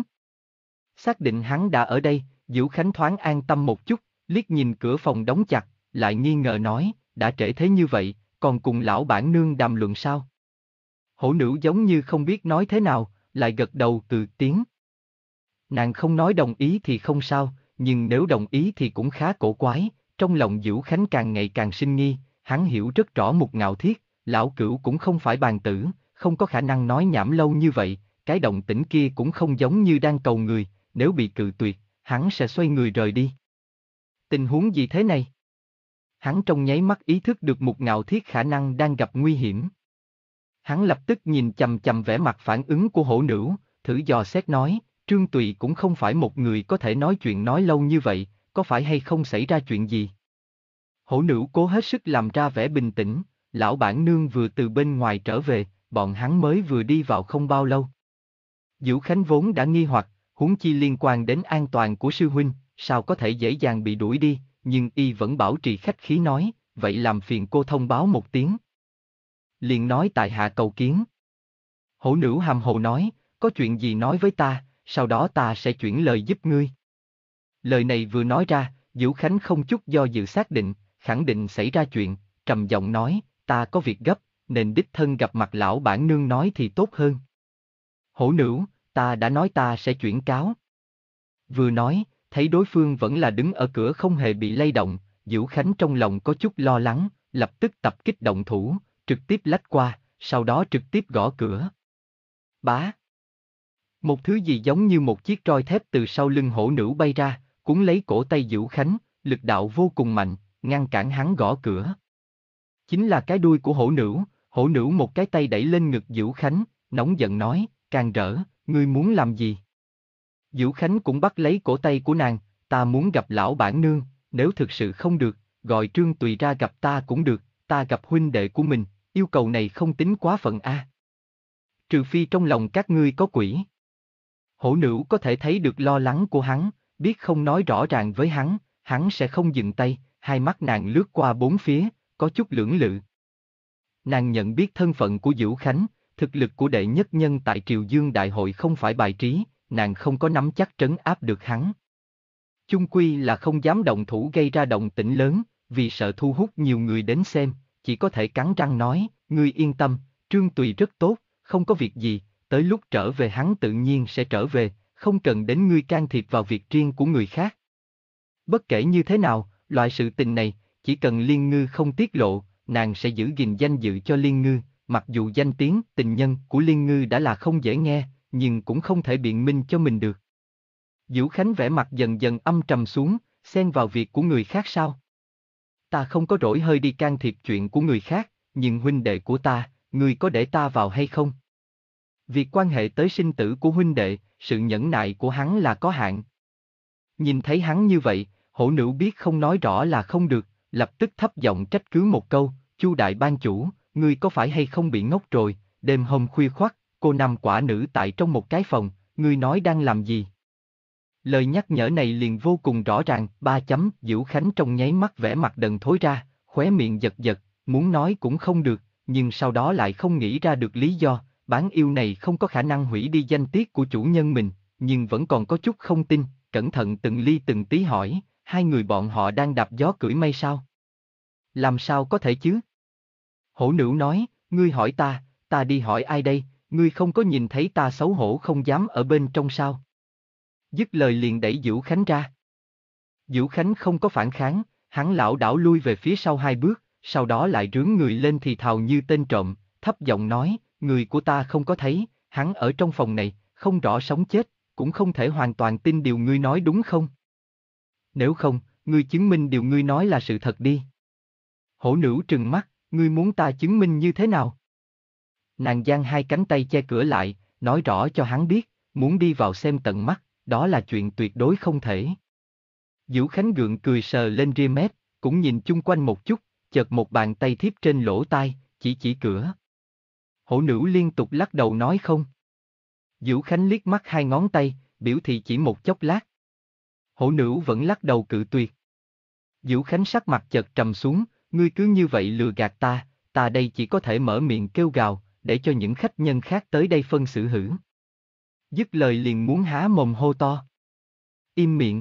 Xác định hắn đã ở đây, Dữu Khánh thoáng an tâm một chút, liếc nhìn cửa phòng đóng chặt, lại nghi ngờ nói, đã trễ thế như vậy, còn cùng lão bản nương đàm luận sao? Hổ nữ giống như không biết nói thế nào, lại gật đầu từ tiếng. Nàng không nói đồng ý thì không sao, nhưng nếu đồng ý thì cũng khá cổ quái, trong lòng Dữu Khánh càng ngày càng sinh nghi, hắn hiểu rất rõ Mục Ngạo Thiết, lão cửu cũng không phải bàn tử, không có khả năng nói nhảm lâu như vậy, cái động tĩnh kia cũng không giống như đang cầu người, nếu bị cự tuyệt, hắn sẽ xoay người rời đi. Tình huống gì thế này? Hắn trong nháy mắt ý thức được Mục Ngạo Thiết khả năng đang gặp nguy hiểm. Hắn lập tức nhìn chằm chằm vẻ mặt phản ứng của hổ nữ, thử dò xét nói, Trương Tùy cũng không phải một người có thể nói chuyện nói lâu như vậy, có phải hay không xảy ra chuyện gì? Hổ nữ cố hết sức làm ra vẻ bình tĩnh, lão bản nương vừa từ bên ngoài trở về, bọn hắn mới vừa đi vào không bao lâu. Dữu Khánh vốn đã nghi hoặc, huống chi liên quan đến an toàn của sư huynh, sao có thể dễ dàng bị đuổi đi, nhưng y vẫn bảo trì khách khí nói, vậy làm phiền cô thông báo một tiếng. Liền nói tại hạ cầu kiến. Hổ nữ hàm hồ nói, có chuyện gì nói với ta, sau đó ta sẽ chuyển lời giúp ngươi. Lời này vừa nói ra, Diễu Khánh không chút do dự xác định, khẳng định xảy ra chuyện, trầm giọng nói, ta có việc gấp, nên đích thân gặp mặt lão bản nương nói thì tốt hơn. Hổ nữ, ta đã nói ta sẽ chuyển cáo. Vừa nói, thấy đối phương vẫn là đứng ở cửa không hề bị lay động, Diễu Khánh trong lòng có chút lo lắng, lập tức tập kích động thủ, trực tiếp lách qua, sau đó trực tiếp gõ cửa. Bá. Một thứ gì giống như một chiếc roi thép từ sau lưng hổ nữ bay ra, cuốn lấy cổ tay Diễu Khánh, lực đạo vô cùng mạnh, ngăn cản hắn gõ cửa. Chính là cái đuôi của hổ nữ, hổ nữ một cái tay đẩy lên ngực Diễu Khánh, nóng giận nói, càng rỡ, ngươi muốn làm gì? Diễu Khánh cũng bắt lấy cổ tay của nàng, ta muốn gặp lão bản nương, nếu thực sự không được, gọi Trương Tùy ra gặp ta cũng được, ta gặp huynh đệ của mình, yêu cầu này không tính quá phận a. Trừ phi trong lòng các ngươi có quỷ. Hổ nữ có thể thấy được lo lắng của hắn, biết không nói rõ ràng với hắn, hắn sẽ không dừng tay, hai mắt nàng lướt qua bốn phía, có chút lưỡng lự. Nàng nhận biết thân phận của Diễu Khánh, thực lực của đệ nhất nhân tại Triều Dương Đại hội không phải bài trí, nàng không có nắm chắc trấn áp được hắn. Chung quy là không dám động thủ gây ra động tĩnh lớn, vì sợ thu hút nhiều người đến xem, chỉ có thể cắn răng nói, ngươi yên tâm, Trương Tùy rất tốt, không có việc gì, tới lúc trở về hắn tự nhiên sẽ trở về, không cần đến ngươi can thiệp vào việc riêng của người khác. Bất kể như thế nào, loại sự tình này, chỉ cần Liên Ngư không tiết lộ, nàng sẽ giữ gìn danh dự cho Liên Ngư, mặc dù danh tiếng tình nhân của Liên Ngư đã là không dễ nghe, nhưng cũng không thể biện minh cho mình được. Diễu Khánh vẻ mặt dần dần âm trầm xuống, xen vào việc của người khác sao? Ta không có rỗi hơi đi can thiệp chuyện của người khác, nhưng huynh đệ của ta, ngươi có để ta vào hay không? Việc quan hệ tới sinh tử của huynh đệ, sự nhẫn nại của hắn là có hạn. Nhìn thấy hắn như vậy, hổ nữ biết không nói rõ là không được, lập tức thấp giọng trách cứ một câu, Chu đại ban chủ, ngươi có phải hay không bị ngốc rồi, đêm hôm khuya khoắt, cô năm quả nữ tại trong một cái phòng, ngươi nói đang làm gì? Lời nhắc nhở này liền vô cùng rõ ràng, ba chấm, Diễu Khánh trong nháy mắt vẻ mặt đần thối ra, khóe miệng giật giật, muốn nói cũng không được, nhưng sau đó lại không nghĩ ra được lý do, bán yêu này không có khả năng hủy đi danh tiết của chủ nhân mình, nhưng vẫn còn có chút không tin, cẩn thận từng ly từng tí hỏi, hai người bọn họ đang đạp gió cưỡi mây sao? Làm sao có thể chứ? Hổ nữ nói, ngươi hỏi ta, ta đi hỏi ai đây, ngươi không có nhìn thấy ta xấu hổ không dám ở bên trong sao? Dứt lời liền đẩy Diễu Khánh ra. Diễu Khánh không có phản kháng, hắn lảo đảo lui về phía sau hai bước, sau đó lại rướn người lên thì thào như tên trộm, thấp giọng nói, người của ta không có thấy, hắn ở trong phòng này, không rõ sống chết, cũng không thể hoàn toàn tin điều ngươi nói đúng không? Nếu không, ngươi chứng minh điều ngươi nói là sự thật đi. Hổ nữ trừng mắt, ngươi muốn ta chứng minh như thế nào? Nàng giang hai cánh tay che cửa lại, nói rõ cho hắn biết, muốn đi vào xem tận mắt, đó là chuyện tuyệt đối không thể. Diễu Khánh gượng cười sờ lên ria mép, cũng nhìn chung quanh một chút, chợt một bàn tay thiếp trên lỗ tai, chỉ chỉ cửa. Hổ nữ liên tục lắc đầu nói không. Diễu Khánh liếc mắt hai ngón tay, biểu thị chỉ một chốc lát. Hổ nữ vẫn lắc đầu cự tuyệt. Diễu Khánh sắc mặt chợt trầm xuống, ngươi cứ như vậy lừa gạt ta, ta đây chỉ có thể mở miệng kêu gào, để cho những khách nhân khác tới đây phân xử hử. Dứt lời liền muốn há mồm hô to. Im miệng.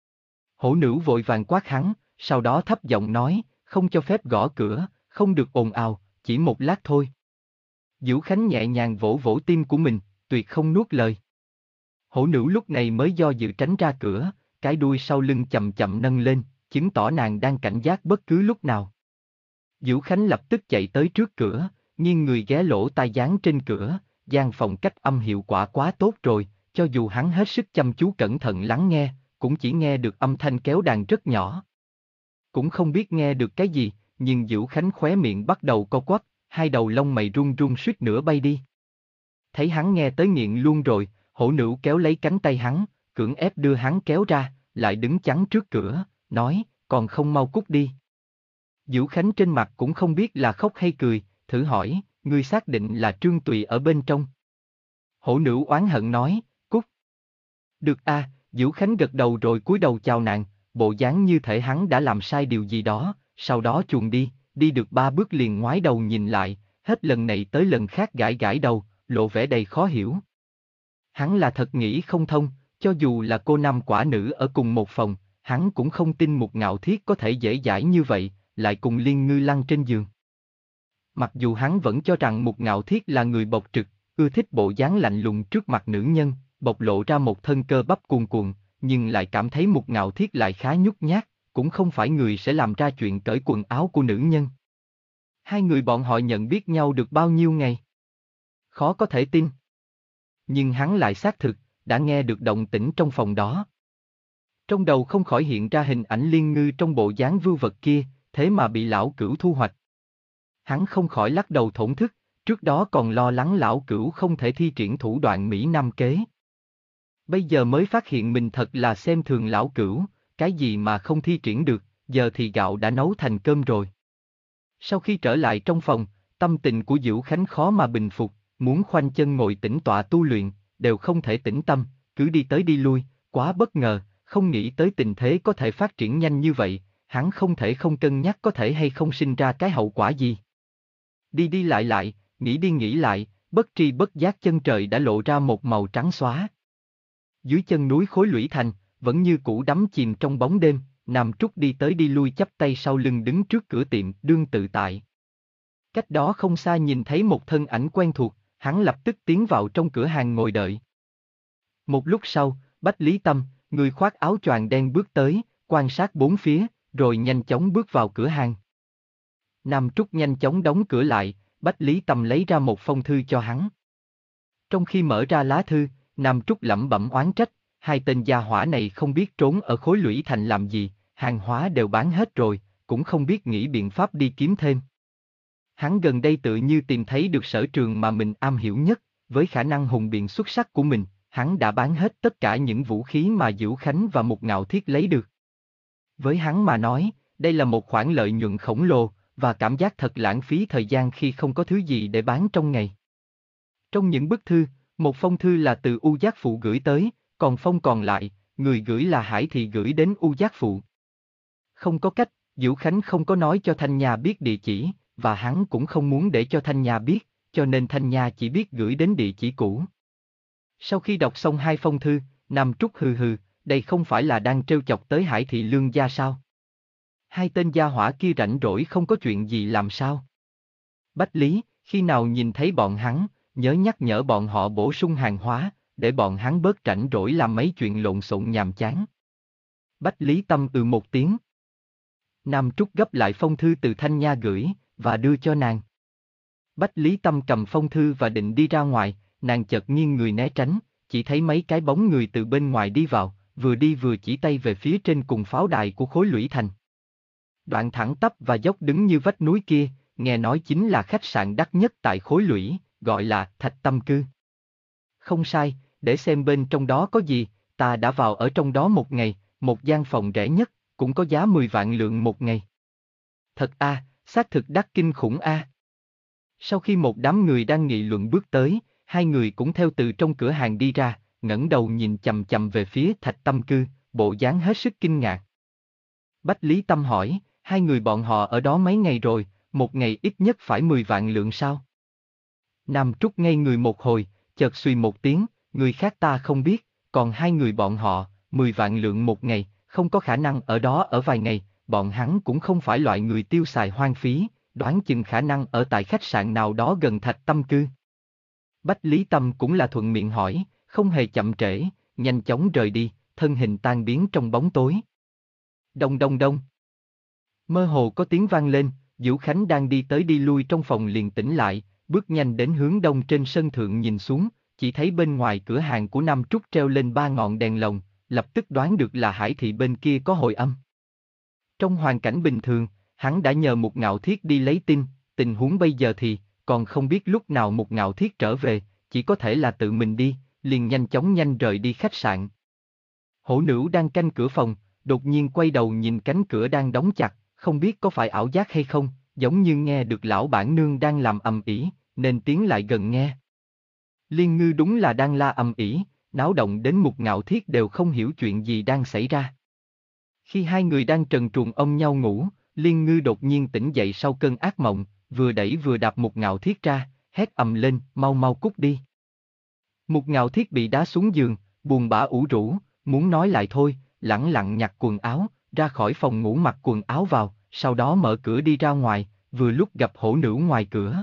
Hổ nữ vội vàng quát hắn, sau đó thấp giọng nói, không cho phép gõ cửa, không được ồn ào, chỉ một lát thôi. Diễu Khánh nhẹ nhàng vỗ vỗ tim của mình, tuyệt không nuốt lời. Hổ nữ lúc này mới do dự tránh ra cửa, cái đuôi sau lưng chậm chậm nâng lên, chứng tỏ nàng đang cảnh giác bất cứ lúc nào. Diễu Khánh lập tức chạy tới trước cửa, nghiêng người ghé lỗ tai dán trên cửa, gian phòng cách âm hiệu quả quá tốt rồi, cho dù hắn hết sức chăm chú cẩn thận lắng nghe, cũng chỉ nghe được âm thanh kéo đàn rất nhỏ. Cũng không biết nghe được cái gì, nhưng Diễu Khánh khóe miệng bắt đầu co quắp, hai đầu lông mày run run suýt nữa bay đi. Thấy hắn nghe tới nghiện luôn rồi, hổ nữ kéo lấy cánh tay hắn, cưỡng ép đưa hắn kéo ra, lại đứng chắn trước cửa, nói, còn không mau cút đi. Diễu Khánh trên mặt cũng không biết là khóc hay cười, thử hỏi, ngươi xác định là Trương Tùy ở bên trong. Hổ nữ oán hận nói, cút. Được a, à, Diễu Khánh gật đầu rồi cúi đầu chào nàng, bộ dáng như thể hắn đã làm sai điều gì đó, sau đó chuồn đi, đi được ba bước liền ngoái đầu nhìn lại, hết lần này tới lần khác gãi gãi đầu, lộ vẻ đầy khó hiểu. Hắn là thật nghĩ không thông, cho dù là cô nam quả nữ ở cùng một phòng, hắn cũng không tin Mục Ngạo Thiết có thể dễ dãi như vậy, lại cùng Liên Ngư lăn trên giường. Mặc dù hắn vẫn cho rằng Mục Ngạo Thiết là người bộc trực, ưa thích bộ dáng lạnh lùng trước mặt nữ nhân, bộc lộ ra một thân cơ bắp cuồn cuộn, nhưng lại cảm thấy Mục Ngạo Thiết lại khá nhút nhát, cũng không phải người sẽ làm ra chuyện cởi quần áo của nữ nhân. Hai người bọn họ nhận biết nhau được bao nhiêu ngày? Khó có thể tin. Nhưng hắn lại xác thực, đã nghe được động tĩnh trong phòng đó. Trong đầu không khỏi hiện ra hình ảnh Liên Ngư trong bộ dáng vưu vật kia, thế mà bị lão cửu thu hoạch. Hắn không khỏi lắc đầu thổn thức, trước đó còn lo lắng lão cửu không thể thi triển thủ đoạn Mỹ Nam kế. Bây giờ mới phát hiện mình thật là xem thường lão cửu, cái gì mà không thi triển được, giờ thì gạo đã nấu thành cơm rồi. Sau khi trở lại trong phòng, tâm tình của Diệu Khánh khó mà bình phục, muốn khoanh chân ngồi tĩnh tọa tu luyện, đều không thể tĩnh tâm, cứ đi tới đi lui, quá bất ngờ, không nghĩ tới tình thế có thể phát triển nhanh như vậy, hắn không thể không cân nhắc có thể hay không sinh ra cái hậu quả gì. Đi đi lại lại, nghĩ đi nghĩ lại, bất tri bất giác chân trời đã lộ ra một màu trắng xóa. Dưới chân núi Khối Lũy Thành, vẫn như cũ đắm chìm trong bóng đêm, Nam Trúc đi tới đi lui chắp tay sau lưng đứng trước cửa tiệm đương tự tại. Cách đó không xa nhìn thấy một thân ảnh quen thuộc, hắn lập tức tiến vào trong cửa hàng ngồi đợi. Một lúc sau, Bách Lý Tâm, người khoác áo choàng đen bước tới, quan sát bốn phía, rồi nhanh chóng bước vào cửa hàng. Nam Trúc nhanh chóng đóng cửa lại, Bách Lý Tâm lấy ra một phong thư cho hắn. Trong khi mở ra lá thư, Nam Trúc lẩm bẩm oán trách, hai tên gia hỏa này không biết trốn ở Khối Lũy Thành làm gì, hàng hóa đều bán hết rồi, cũng không biết nghĩ biện pháp đi kiếm thêm. Hắn gần đây tự như tìm thấy được sở trường mà mình am hiểu nhất, với khả năng hùng biện xuất sắc của mình, hắn đã bán hết tất cả những vũ khí mà Diệu Khánh và Mục Ngạo Thiết lấy được. Với hắn mà nói, đây là một khoản lợi nhuận khổng lồ, và cảm giác thật lãng phí thời gian khi không có thứ gì để bán trong ngày. Trong những bức thư, một phong thư là từ U Giác Phụ gửi tới, còn phong còn lại, người gửi là Hải Thị gửi đến U Giác Phụ. Không có cách, Diệu Khánh không có nói cho Thanh Nha biết địa chỉ, và hắn cũng không muốn để cho Thanh Nha biết, cho nên Thanh Nha chỉ biết gửi đến địa chỉ cũ. Sau khi đọc xong hai phong thư, Nam Trúc hừ hừ, đây không phải là đang trêu chọc tới Hải Thị Lương gia sao? Hai tên gia hỏa kia rảnh rỗi không có chuyện gì làm sao? Bách Lý, khi nào nhìn thấy bọn hắn, nhớ nhắc nhở bọn họ bổ sung hàng hóa, để bọn hắn bớt rảnh rỗi làm mấy chuyện lộn xộn nhàm chán. Bách Lý Tâm ừ một tiếng. Nam Trúc gấp lại phong thư từ Thanh Nha gửi, và đưa cho nàng. Bách Lý Tâm cầm phong thư và định đi ra ngoài, nàng chợt nghiêng người né tránh, chỉ thấy mấy cái bóng người từ bên ngoài đi vào, vừa đi vừa chỉ tay về phía trên cùng pháo đài của Khối Lũy Thành. Đoạn thẳng tắp và dốc đứng như vách núi kia, nghe nói chính là khách sạn đắt nhất tại Khối Lũy, gọi là Thạch Tâm Cư. Không sai, để xem bên trong đó có gì, ta đã vào ở trong đó một ngày, một gian phòng rẻ nhất, cũng có giá mười vạn lượng một ngày. Thật a, à, xác thực đắt kinh khủng a. À. Sau khi một đám người đang nghị luận bước tới, hai người cũng theo từ trong cửa hàng đi ra, ngẩng đầu nhìn chằm chằm về phía Thạch Tâm Cư, bộ dáng hết sức kinh ngạc. Bách Lý Tâm hỏi, hai người bọn họ ở đó mấy ngày rồi, một ngày ít nhất phải mười vạn lượng sao? Nam Trúc ngây người một hồi, chợt suy một tiếng, người khác ta không biết, còn hai người bọn họ, mười vạn lượng một ngày, không có khả năng ở đó ở vài ngày, bọn hắn cũng không phải loại người tiêu xài hoang phí, đoán chừng khả năng ở tại khách sạn nào đó gần Thạch Tâm Cư. Bách Lý Tâm cũng là thuận miệng hỏi, không hề chậm trễ, nhanh chóng rời đi, thân hình tan biến trong bóng tối. Đông đông đông. Mơ hồ có tiếng vang lên, Diệu Khánh đang đi tới đi lui trong phòng liền tỉnh lại, bước nhanh đến hướng đông trên sân thượng nhìn xuống, chỉ thấy bên ngoài cửa hàng của Nam Trúc treo lên ba ngọn đèn lồng, lập tức đoán được là Hải Thị bên kia có hồi âm. Trong hoàn cảnh bình thường, hắn đã nhờ Mục Ngạo Thiết đi lấy tin, tình huống bây giờ thì, còn không biết lúc nào Mục Ngạo Thiết trở về, chỉ có thể là tự mình đi, liền nhanh chóng nhanh rời đi khách sạn. Hổ Nữ đang canh cửa phòng, đột nhiên quay đầu nhìn cánh cửa đang đóng chặt, không biết có phải ảo giác hay không, giống như nghe được lão bản nương đang làm ầm ĩ, nên tiến lại gần nghe. Liên Ngư đúng là đang la ầm ĩ, náo động đến Mục Ngạo Thiết đều không hiểu chuyện gì đang xảy ra. Khi hai người đang trần truồng ôm nhau ngủ, Liên Ngư đột nhiên tỉnh dậy sau cơn ác mộng, vừa đẩy vừa đạp Mục Ngạo Thiết ra, hét ầm lên, mau mau cút đi. Mục Ngạo Thiết bị đá xuống giường, buồn bã ủ rũ, muốn nói lại thôi, lẳng lặng nhặt quần áo, ra khỏi phòng ngủ mặc quần áo vào, sau đó mở cửa đi ra ngoài, vừa lúc gặp hổ nữ ngoài cửa.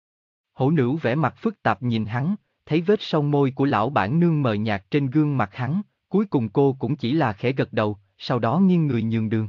Hổ nữ vẻ mặt phức tạp nhìn hắn, thấy vết son môi của lão bản nương mờ nhạt trên gương mặt hắn, cuối cùng cô cũng chỉ là khẽ gật đầu, sau đó nghiêng người nhường đường.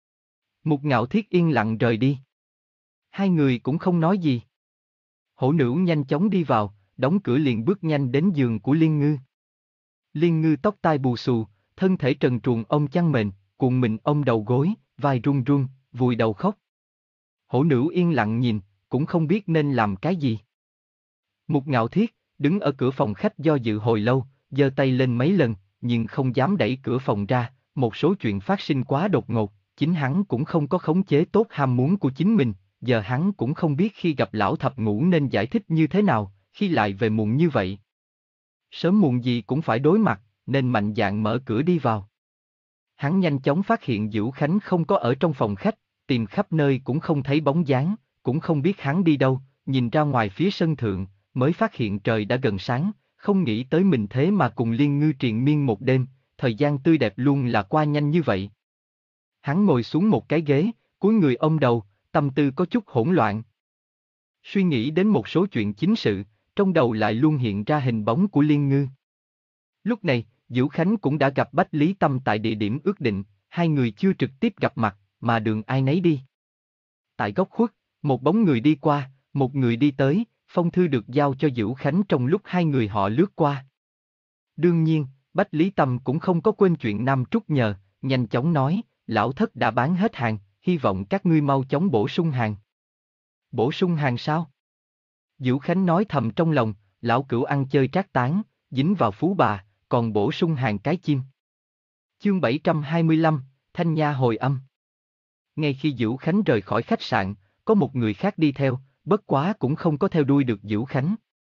Mục Ngạo Thiết yên lặng rời đi. Hai người cũng không nói gì. Hổ nữ nhanh chóng đi vào, đóng cửa liền bước nhanh đến giường của Liên Ngư. Liên Ngư tóc tai bù xù, thân thể trần truồng ôm chăn mền, cuộn mình ôm đầu gối, vai run run, vùi đầu khóc. Hổ nữ yên lặng nhìn, cũng không biết nên làm cái gì. Mục Ngạo Thiết, đứng ở cửa phòng khách do dự hồi lâu, giơ tay lên mấy lần, nhưng không dám đẩy cửa phòng ra, một số chuyện phát sinh quá đột ngột, chính hắn cũng không có khống chế tốt ham muốn của chính mình, giờ hắn cũng không biết khi gặp lão thập ngũ nên giải thích như thế nào, khi lại về muộn như vậy. Sớm muộn gì cũng phải đối mặt, nên mạnh dạn mở cửa đi vào. Hắn nhanh chóng phát hiện Dữu Khánh không có ở trong phòng khách, tìm khắp nơi cũng không thấy bóng dáng, cũng không biết hắn đi đâu, nhìn ra ngoài phía sân thượng, mới phát hiện trời đã gần sáng, không nghĩ tới mình thế mà cùng Liên Ngư triền miên một đêm, thời gian tươi đẹp luôn là qua nhanh như vậy. Hắn ngồi xuống một cái ghế, cúi người ôm đầu, tâm tư có chút hỗn loạn. Suy nghĩ đến một số chuyện chính sự, trong đầu lại luôn hiện ra hình bóng của Liên Ngư. Lúc này, Dữu Khánh cũng đã gặp Bách Lý Tâm tại địa điểm ước định, hai người chưa trực tiếp gặp mặt, mà đường ai nấy đi. Tại góc khuất, một bóng người đi qua, một người đi tới, phong thư được giao cho Dữu Khánh trong lúc hai người họ lướt qua. Đương nhiên, Bách Lý Tâm cũng không có quên chuyện Nam Trúc nhờ, nhanh chóng nói, lão thất đã bán hết hàng, hy vọng các ngươi mau chóng bổ sung hàng. Bổ sung hàng sao? Dữu Khánh nói thầm trong lòng, lão cửu ăn chơi trác tán, dính vào phú bà, còn bổ sung hàng cái chim. Chương bảy trăm hai mươi lăm, Thanh Nha hồi âm. Ngay khi Dữu Khánh rời khỏi khách sạn, có một người khác đi theo, bất quá cũng không có theo đuôi được Dữu Khánh.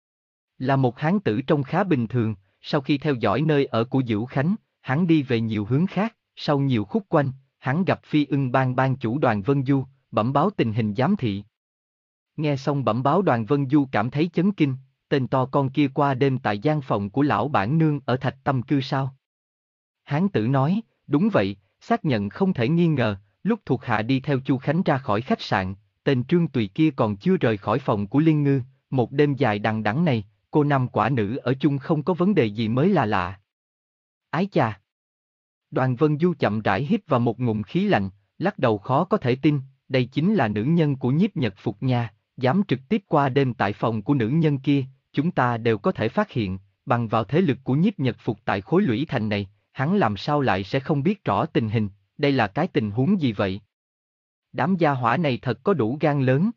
Là một hán tử trông khá bình thường, sau khi theo dõi nơi ở của Dữu Khánh, hắn đi về nhiều hướng khác, sau nhiều khúc quanh, hắn gặp Phi Ưng Bang ban chủ Đoàn Vân Du, bẩm báo tình hình giám thị. Nghe xong bẩm báo Đoàn Vân Du cảm thấy chấn kinh, tên to con kia qua đêm tại gian phòng của lão bản nương ở Thạch Tâm Cư sao? Hán tử nói, đúng vậy, xác nhận không thể nghi ngờ, lúc thuộc hạ đi theo Chu Khánh ra khỏi khách sạn, tên Trương Tùy kia còn chưa rời khỏi phòng của Liên Ngư, một đêm dài đằng đẵng này, cô năm quả nữ ở chung không có vấn đề gì mới là lạ. Ái chà! Đoàn Vân Du chậm rãi hít vào một ngụm khí lạnh, lắc đầu khó có thể tin, đây chính là nữ nhân của Nhiếp Nhật Phục nha, dám trực tiếp qua đêm tại phòng của nữ nhân kia, chúng ta đều có thể phát hiện, bằng vào thế lực của Nhiếp Nhật Phục tại khối lũy thành này, hắn làm sao lại sẽ không biết rõ tình hình, đây là cái tình huống gì vậy? Đám gia hỏa này thật có đủ gan lớn.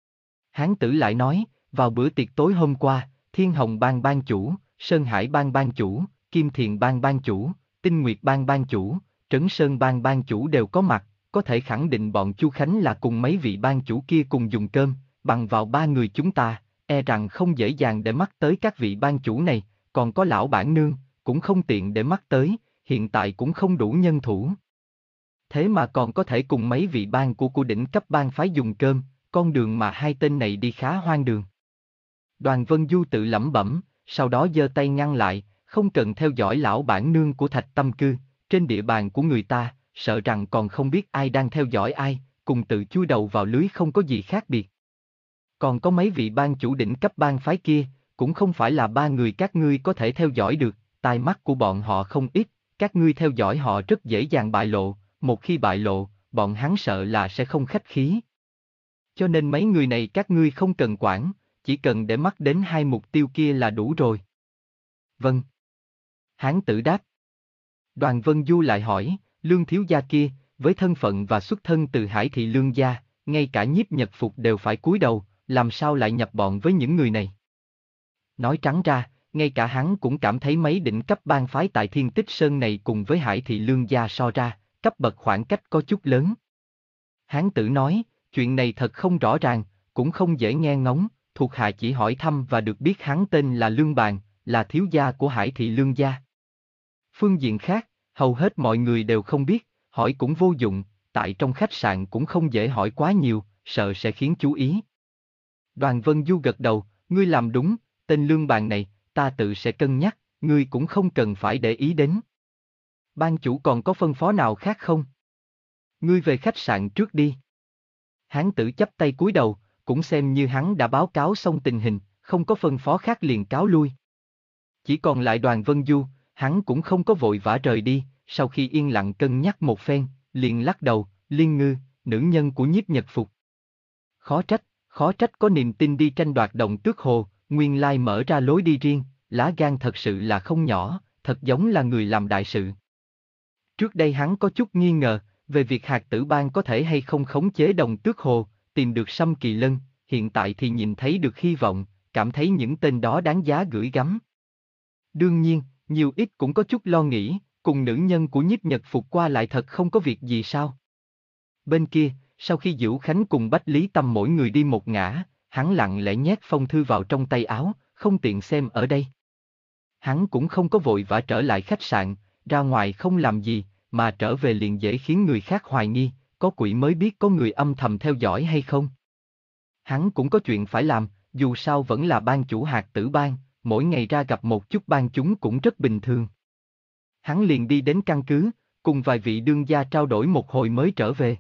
Hán tử lại nói, vào bữa tiệc tối hôm qua, Thiên Hồng Bang ban chủ, Sơn Hải Bang ban chủ, Kim Thiền Bang ban chủ, Tinh Nguyệt Bang ban chủ, Trấn Sơn Bang ban chủ đều có mặt, có thể khẳng định bọn Chu Khánh là cùng mấy vị ban chủ kia cùng dùng cơm, bằng vào ba người chúng ta, e rằng không dễ dàng để mắt tới các vị ban chủ này, còn có lão bản nương, cũng không tiện để mắt tới, hiện tại cũng không đủ nhân thủ. Thế mà còn có thể cùng mấy vị ban của của đỉnh cấp bang phái dùng cơm, con đường mà hai tên này đi khá hoang đường. Đoàn Vân Du tự lẩm bẩm, sau đó giơ tay ngăn lại, không cần theo dõi lão bản nương của Thạch Tâm Cư, trên địa bàn của người ta, sợ rằng còn không biết ai đang theo dõi ai, cùng tự chui đầu vào lưới không có gì khác biệt. Còn có mấy vị ban chủ đỉnh cấp bang phái kia, cũng không phải là ba người các ngươi có thể theo dõi được, tai mắt của bọn họ không ít, các ngươi theo dõi họ rất dễ dàng bại lộ, một khi bại lộ, bọn hắn sợ là sẽ không khách khí. Cho nên mấy người này các ngươi không cần quản, chỉ cần để mắt đến hai mục tiêu kia là đủ rồi. Vâng. Hán tử đáp. Đoàn Vân Du lại hỏi, Lương thiếu gia kia, với thân phận và xuất thân từ Hải thị Lương gia, ngay cả Nhiếp Nhật Phục đều phải cúi đầu, làm sao lại nhập bọn với những người này? Nói trắng ra, ngay cả hắn cũng cảm thấy mấy đỉnh cấp bang phái tại Thiên Tích Sơn này cùng với Hải thị Lương gia so ra, cấp bậc khoảng cách có chút lớn. Hán tử nói, chuyện này thật không rõ ràng, cũng không dễ nghe ngóng, thuộc hạ chỉ hỏi thăm và được biết hắn tên là Lương Bàn, là thiếu gia của Hải thị Lương gia. Phương diện khác, hầu hết mọi người đều không biết, hỏi cũng vô dụng, tại trong khách sạn cũng không dễ hỏi quá nhiều, sợ sẽ khiến chú ý. Đoàn Vân Du gật đầu, ngươi làm đúng, tên Lương Bàn này, ta tự sẽ cân nhắc, ngươi cũng không cần phải để ý đến. Ban chủ còn có phân phó nào khác không? Ngươi về khách sạn trước đi. Hán tử chắp tay cúi đầu, cũng xem như hắn đã báo cáo xong tình hình, không có phân phó khác liền cáo lui. Chỉ còn lại Đoàn Vân Du, hắn cũng không có vội vã rời đi, sau khi yên lặng cân nhắc một phen, liền lắc đầu, Liên Ngư, nữ nhân của Nhiếp Nhật Phục. Khó trách, khó trách có niềm tin đi tranh đoạt Động Tước Hồ, nguyên lai mở ra lối đi riêng, lá gan thật sự là không nhỏ, thật giống là người làm đại sự. Trước đây hắn có chút nghi ngờ, về việc Hạt Tử Bang có thể hay không khống chế Đồng Tước Hồ, tìm được Sâm Kỳ Lân, hiện tại thì nhìn thấy được hy vọng, cảm thấy những tên đó đáng giá gửi gắm. Đương nhiên, nhiều ít cũng có chút lo nghĩ, cùng nữ nhân của Nhiếp Nhật Phục qua lại thật không có việc gì sao. Bên kia, sau khi Dữu Khánh cùng Bách Lý Tâm mỗi người đi một ngã, hắn lặng lẽ nhét phong thư vào trong tay áo, không tiện xem ở đây. Hắn cũng không có vội vã trở lại khách sạn, ra ngoài không làm gì, mà trở về liền dễ khiến người khác hoài nghi, có quỷ mới biết có người âm thầm theo dõi hay không. Hắn cũng có chuyện phải làm, dù sao vẫn là ban chủ Hạt Tử Bang, mỗi ngày ra gặp một chút ban chúng cũng rất bình thường. Hắn liền đi đến căn cứ, cùng vài vị đương gia trao đổi một hồi mới trở về.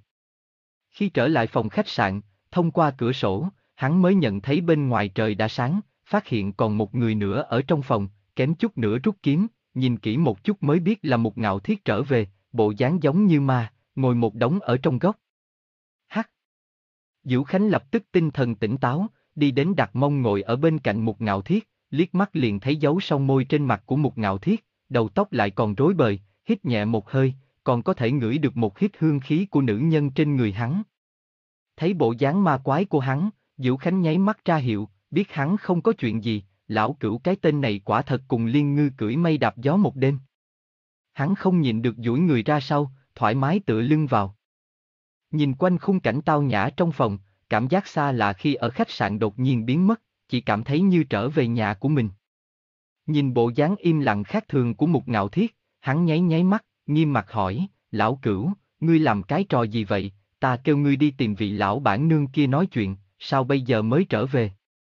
Khi trở lại phòng khách sạn, thông qua cửa sổ, hắn mới nhận thấy bên ngoài trời đã sáng, phát hiện còn một người nữa ở trong phòng, kém chút nữa rút kiếm, nhìn kỹ một chút mới biết là một Ngạo Thiết trở về, bộ dáng giống như ma, ngồi một đống ở trong góc. Hắc! Dữu Khánh lập tức tinh thần tỉnh táo, đi đến đặt mông ngồi ở bên cạnh một Ngạo Thiết, liếc mắt liền thấy dấu son môi trên mặt của một Ngạo Thiết, đầu tóc lại còn rối bời, hít nhẹ một hơi, còn có thể ngửi được một hít hương khí của nữ nhân trên người hắn. Thấy bộ dáng ma quái của hắn, Dữu Khánh nháy mắt ra hiệu, biết hắn không có chuyện gì, lão cửu cái tên này quả thật cùng Liên Ngư cưỡi mây đạp gió một đêm. Hắn không nhịn được duỗi người ra sau, thoải mái tựa lưng vào. Nhìn quanh khung cảnh tao nhã trong phòng, cảm giác xa lạ khi ở khách sạn đột nhiên biến mất, chỉ cảm thấy như trở về nhà của mình. Nhìn bộ dáng im lặng khác thường của một Ngạo Thiết, hắn nháy nháy mắt, nghiêm mặt hỏi, lão cửu, ngươi làm cái trò gì vậy, ta kêu ngươi đi tìm vị lão bản nương kia nói chuyện, sao bây giờ mới trở về?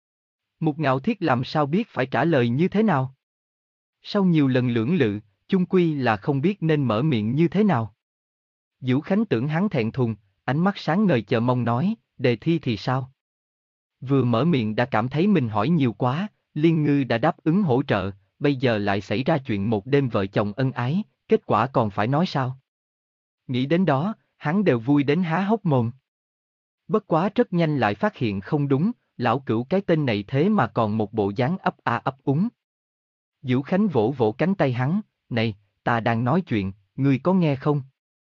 Một Ngạo Thiết làm sao biết phải trả lời như thế nào? Sau nhiều lần lưỡng lự, chung quy là không biết nên mở miệng như thế nào. Dữu Khánh tưởng hắn thẹn thùng, ánh mắt sáng ngời chờ mong nói, đề thi thì sao? Vừa mở miệng đã cảm thấy mình hỏi nhiều quá, Liên Ngư đã đáp ứng hỗ trợ, bây giờ lại xảy ra chuyện một đêm vợ chồng ân ái, kết quả còn phải nói sao? Nghĩ đến đó, hắn đều vui đến há hốc mồm. Bất quá rất nhanh lại phát hiện không đúng, lão cửu cái tên này thế mà còn một bộ dáng ấp a ấp úng. Dữu Khánh vỗ vỗ cánh tay hắn, này, ta đang nói chuyện, ngươi có nghe không?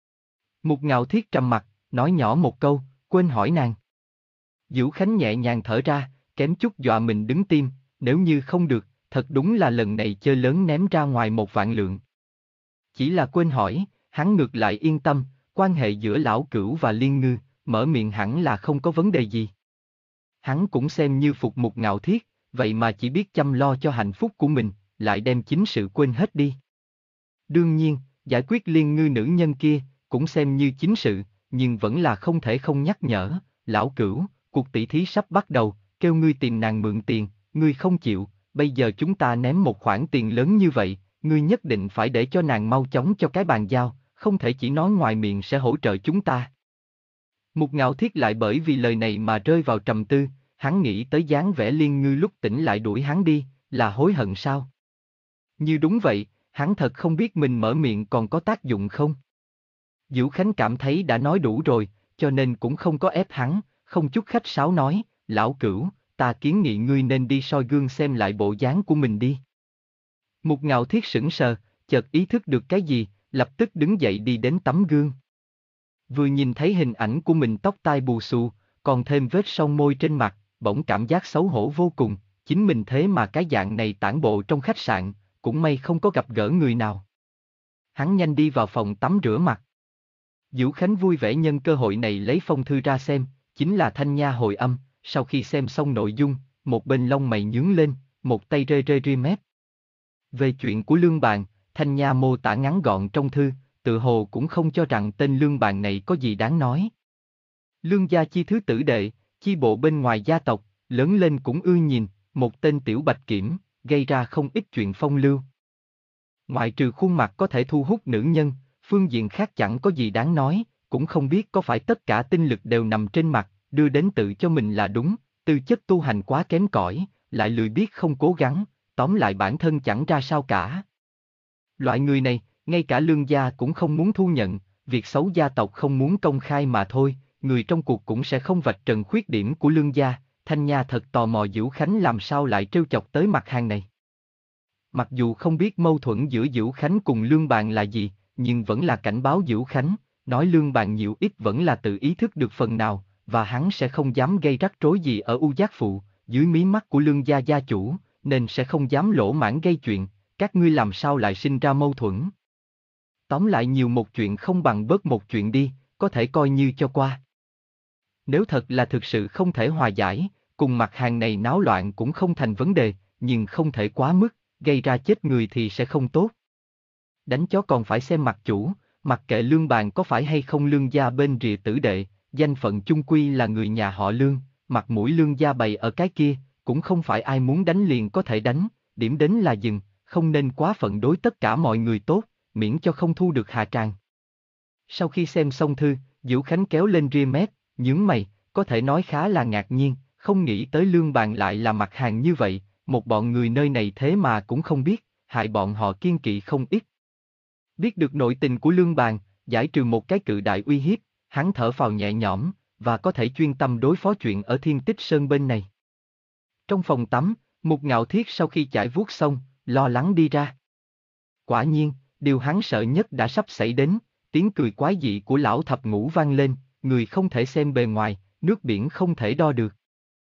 Một Ngạo Thiết trầm mặt, nói nhỏ một câu, quên hỏi nàng. Dữu Khánh nhẹ nhàng thở ra, kém chút dọa mình đứng tim, nếu như không được, thật đúng là lần này chơi lớn ném ra ngoài một vạn lượng. Chỉ là quên hỏi, hắn ngược lại yên tâm, quan hệ giữa lão cửu và Liên Ngư, mở miệng hẳn là không có vấn đề gì. Hắn cũng xem như phục một Ngạo Thiết, vậy mà chỉ biết chăm lo cho hạnh phúc của mình, lại đem chính sự quên hết đi. Đương nhiên, giải quyết Liên Ngư nữ nhân kia, cũng xem như chính sự, nhưng vẫn là không thể không nhắc nhở, lão cửu, cuộc tỷ thí sắp bắt đầu, kêu ngươi tìm nàng mượn tiền, ngươi không chịu, bây giờ chúng ta ném một khoản tiền lớn như vậy, ngươi nhất định phải để cho nàng mau chóng cho cái bàn giao, không thể chỉ nói ngoài miệng sẽ hỗ trợ chúng ta. Một Ngạo Thiết lại bởi vì lời này mà rơi vào trầm tư, hắn nghĩ tới dáng vẻ Liên Ngư lúc tỉnh lại đuổi hắn đi, là hối hận sao? Như đúng vậy, hắn thật không biết mình mở miệng còn có tác dụng không? Dữu Khánh cảm thấy đã nói đủ rồi, cho nên cũng không có ép hắn, không chút khách sáo nói, lão cửu, ta kiến nghị ngươi nên đi soi gương xem lại bộ dáng của mình đi. Một Ngạo Thiết sững sờ, chợt ý thức được cái gì, lập tức đứng dậy đi đến tấm gương. Vừa nhìn thấy hình ảnh của mình tóc tai bù xù, còn thêm vết son môi trên mặt, bỗng cảm giác xấu hổ vô cùng, chính mình thế mà cái dạng này tản bộ trong khách sạn, cũng may không có gặp gỡ người nào. Hắn nhanh đi vào phòng tắm rửa mặt. Dữu Khánh vui vẻ nhân cơ hội này lấy phong thư ra xem, chính là thanh nha hồi âm, sau khi xem xong nội dung, một bên lông mày nhướng lên, một tay rê rê ri mép. Về chuyện của Lương Bàn, thanh nha mô tả ngắn gọn trong thư, tự hồ cũng không cho rằng tên Lương Bàn này có gì đáng nói. Lương gia chi thứ tử đệ, chi bộ bên ngoài gia tộc, lớn lên cũng ưa nhìn, một tên tiểu bạch kiểm, gây ra không ít chuyện phong lưu. Ngoại trừ khuôn mặt có thể thu hút nữ nhân, phương diện khác chẳng có gì đáng nói, cũng không biết có phải tất cả tinh lực đều nằm trên mặt, đưa đến tự cho mình là đúng, tư chất tu hành quá kém cỏi, lại lười biếc không cố gắng, tóm lại bản thân chẳng ra sao cả. Loại người này, ngay cả lương gia cũng không muốn thu nhận, việc xấu gia tộc không muốn công khai mà thôi, người trong cuộc cũng sẽ không vạch trần khuyết điểm của lương gia. Thanh Nha thật tò mò Dữu Khánh làm sao lại trêu chọc tới mặt hàng này. Mặc dù không biết mâu thuẫn giữa Dữu Khánh cùng Lương Bàn là gì, nhưng vẫn là cảnh báo Dữu Khánh, nói Lương Bàn nhiều ít vẫn là tự ý thức được phần nào, và hắn sẽ không dám gây rắc rối gì ở U Giác Phụ, dưới mí mắt của Lương gia gia chủ, nên sẽ không dám lỗ mãng gây chuyện, các ngươi làm sao lại sinh ra mâu thuẫn. Tóm lại nhiều một chuyện không bằng bớt một chuyện đi, có thể coi như cho qua. Nếu thật là thực sự không thể hòa giải, cùng mặt hàng này náo loạn cũng không thành vấn đề, nhưng không thể quá mức, gây ra chết người thì sẽ không tốt. Đánh chó còn phải xem mặt chủ, mặc kệ Lương Bàn có phải hay không Lương gia bên rìa tử đệ, danh phận chung quy là người nhà họ Lương, mặt mũi Lương gia bày ở cái kia, cũng không phải ai muốn đánh liền có thể đánh, điểm đến là dừng, không nên quá phận đối tất cả mọi người tốt, miễn cho không thu được hạ tràng. Sau khi xem xong thư, Dữu Khánh kéo lên ria mép, nhướng mày, có thể nói khá là ngạc nhiên, không nghĩ tới Lương Bàn lại là mặt hàng như vậy, một bọn người nơi này thế mà cũng không biết, hại bọn họ kiên kỵ không ít. Biết được nội tình của Lương Bàn, giải trừ một cái cự đại uy hiếp, hắn thở phào nhẹ nhõm, và có thể chuyên tâm đối phó chuyện ở Thiên Tích Sơn bên này. Trong phòng tắm, Mục Ngạo Thiết sau khi chải vuốt xong, lo lắng đi ra. Quả nhiên, điều hắn sợ nhất đã sắp xảy đến, tiếng cười quái dị của lão thập ngũ vang lên, người không thể xem bề ngoài, nước biển không thể đo được.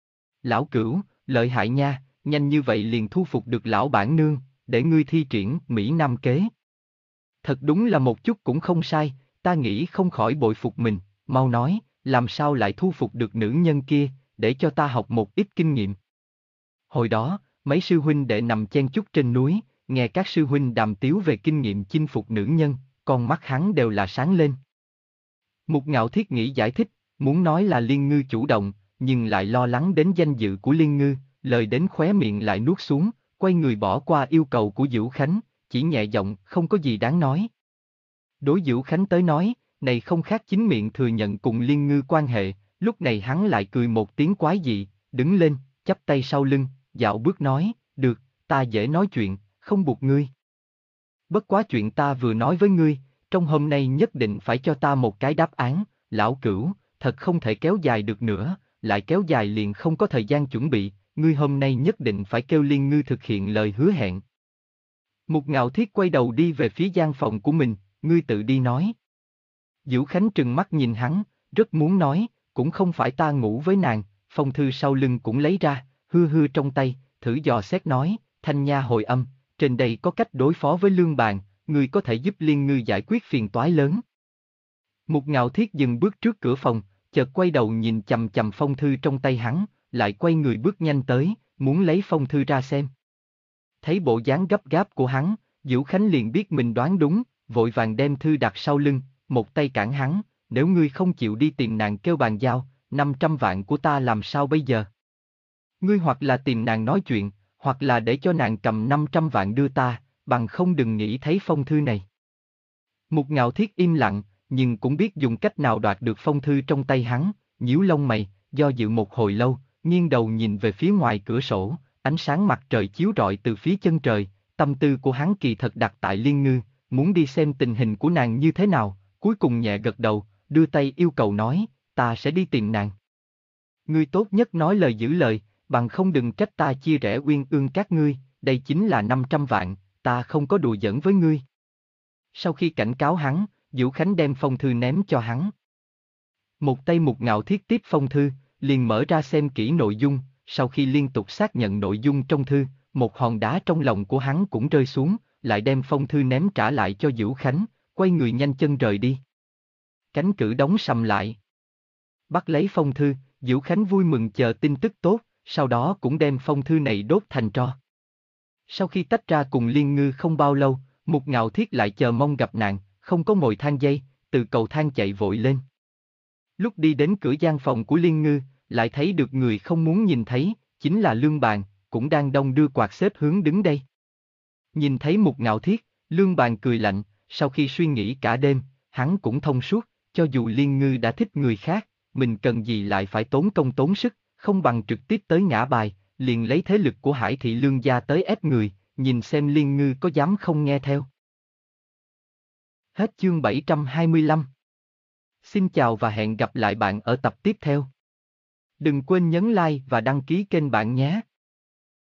Lão Cửu, lợi hại nha, nhanh như vậy liền thu phục được lão bản nương, để ngươi thi triển Mỹ Nam kế. Thật đúng là một chút cũng không sai, ta nghĩ không khỏi bội phục mình, mau nói, làm sao lại thu phục được nữ nhân kia, để cho ta học một ít kinh nghiệm. Hồi đó, mấy sư huynh đệ nằm chen chúc trên núi, nghe các sư huynh đàm tiếu về kinh nghiệm chinh phục nữ nhân, con mắt hắn đều là sáng lên. Mục Ngạo Thiết nghĩ giải thích, muốn nói là Liên Ngư chủ động, nhưng lại lo lắng đến danh dự của Liên Ngư, lời đến khóe miệng lại nuốt xuống, quay người bỏ qua yêu cầu của Dữu Khánh, chỉ nhẹ giọng, không có gì đáng nói. Đối Dữu Khánh tới nói, này không khác chính miệng thừa nhận cùng Liên Ngư quan hệ, lúc này hắn lại cười một tiếng quái dị, đứng lên, chắp tay sau lưng, dạo bước nói, được, ta dễ nói chuyện, không buộc ngươi. Bất quá chuyện ta vừa nói với ngươi, trong hôm nay nhất định phải cho ta một cái đáp án, lão Cửu, thật không thể kéo dài được nữa, lại kéo dài liền không có thời gian chuẩn bị, ngươi hôm nay nhất định phải kêu Liên Ngư thực hiện lời hứa hẹn. Mục Ngạo Thiết quay đầu đi về phía gian phòng của mình, ngươi tự đi nói. Dữu Khánh trừng mắt nhìn hắn, rất muốn nói, cũng không phải ta ngủ với nàng, phong thư sau lưng cũng lấy ra, hư hư trong tay, thử dò xét nói, Thanh Nha hồi âm, trên đây có cách đối phó với Lương Bàn, ngươi có thể giúp Liên Ngư giải quyết phiền toái lớn. Mục Ngạo Thiết dừng bước trước cửa phòng, chợt quay đầu nhìn chằm chằm phong thư trong tay hắn, lại quay người bước nhanh tới, muốn lấy phong thư ra xem. Thấy bộ dáng gấp gáp của hắn, Dữu Khánh liền biết mình đoán đúng, vội vàng đem thư đặt sau lưng, một tay cản hắn, nếu ngươi không chịu đi tìm nàng kêu bàn giao, năm trăm vạn của ta làm sao bây giờ? Ngươi hoặc là tìm nàng nói chuyện, hoặc là để cho nàng cầm năm trăm vạn đưa ta, bằng không đừng nghĩ thấy phong thư này. Mục Ngạo Thiết im lặng, nhưng cũng biết dùng cách nào đoạt được phong thư trong tay hắn, nhíu lông mày, do dự một hồi lâu, nghiêng đầu nhìn về phía ngoài cửa sổ, ánh sáng mặt trời chiếu rọi từ phía chân trời, tâm tư của hắn kỳ thật đặt tại Liên Ngư, muốn đi xem tình hình của nàng như thế nào, cuối cùng nhẹ gật đầu, đưa tay yêu cầu nói, ta sẽ đi tìm nàng. Ngươi tốt nhất nói lời giữ lời, bằng không đừng trách ta chia rẽ uyên ương các ngươi, đây chính là năm trăm vạn, ta không có đùa giỡn với ngươi. Sau khi cảnh cáo hắn, Dữu Khánh đem phong thư ném cho hắn. Một tay Mục Ngạo Thiết tiếp phong thư, liền mở ra xem kỹ nội dung, sau khi liên tục xác nhận nội dung trong thư, một hòn đá trong lòng của hắn cũng rơi xuống, lại đem phong thư ném trả lại cho Dữu Khánh, quay người nhanh chân rời đi. Cánh cửa đóng sầm lại. Bắt lấy phong thư, Dữu Khánh vui mừng chờ tin tức tốt, sau đó cũng đem phong thư này đốt thành tro. Sau khi tách ra cùng Liên Ngư không bao lâu, Mục Ngạo Thiết lại chờ mong gặp nàng, không có ngồi thang dây, từ cầu thang chạy vội lên. Lúc đi đến cửa gian phòng của Liên Ngư, lại thấy được người không muốn nhìn thấy, chính là Lương Bàn, cũng đang đong đưa quạt xếp hướng đứng đây. Nhìn thấy Mục Ngạo Thiết, Lương Bàn cười lạnh, sau khi suy nghĩ cả đêm, hắn cũng thông suốt, cho dù Liên Ngư đã thích người khác, mình cần gì lại phải tốn công tốn sức, không bằng trực tiếp tới ngã bài, liền lấy thế lực của Hải Thị Lương gia tới ép người, nhìn xem Liên Ngư có dám không nghe theo. Hết chương bảy trăm hai mươi lăm. Xin chào và hẹn gặp lại bạn ở tập tiếp theo. Đừng quên nhấn like và đăng ký kênh bạn nhé.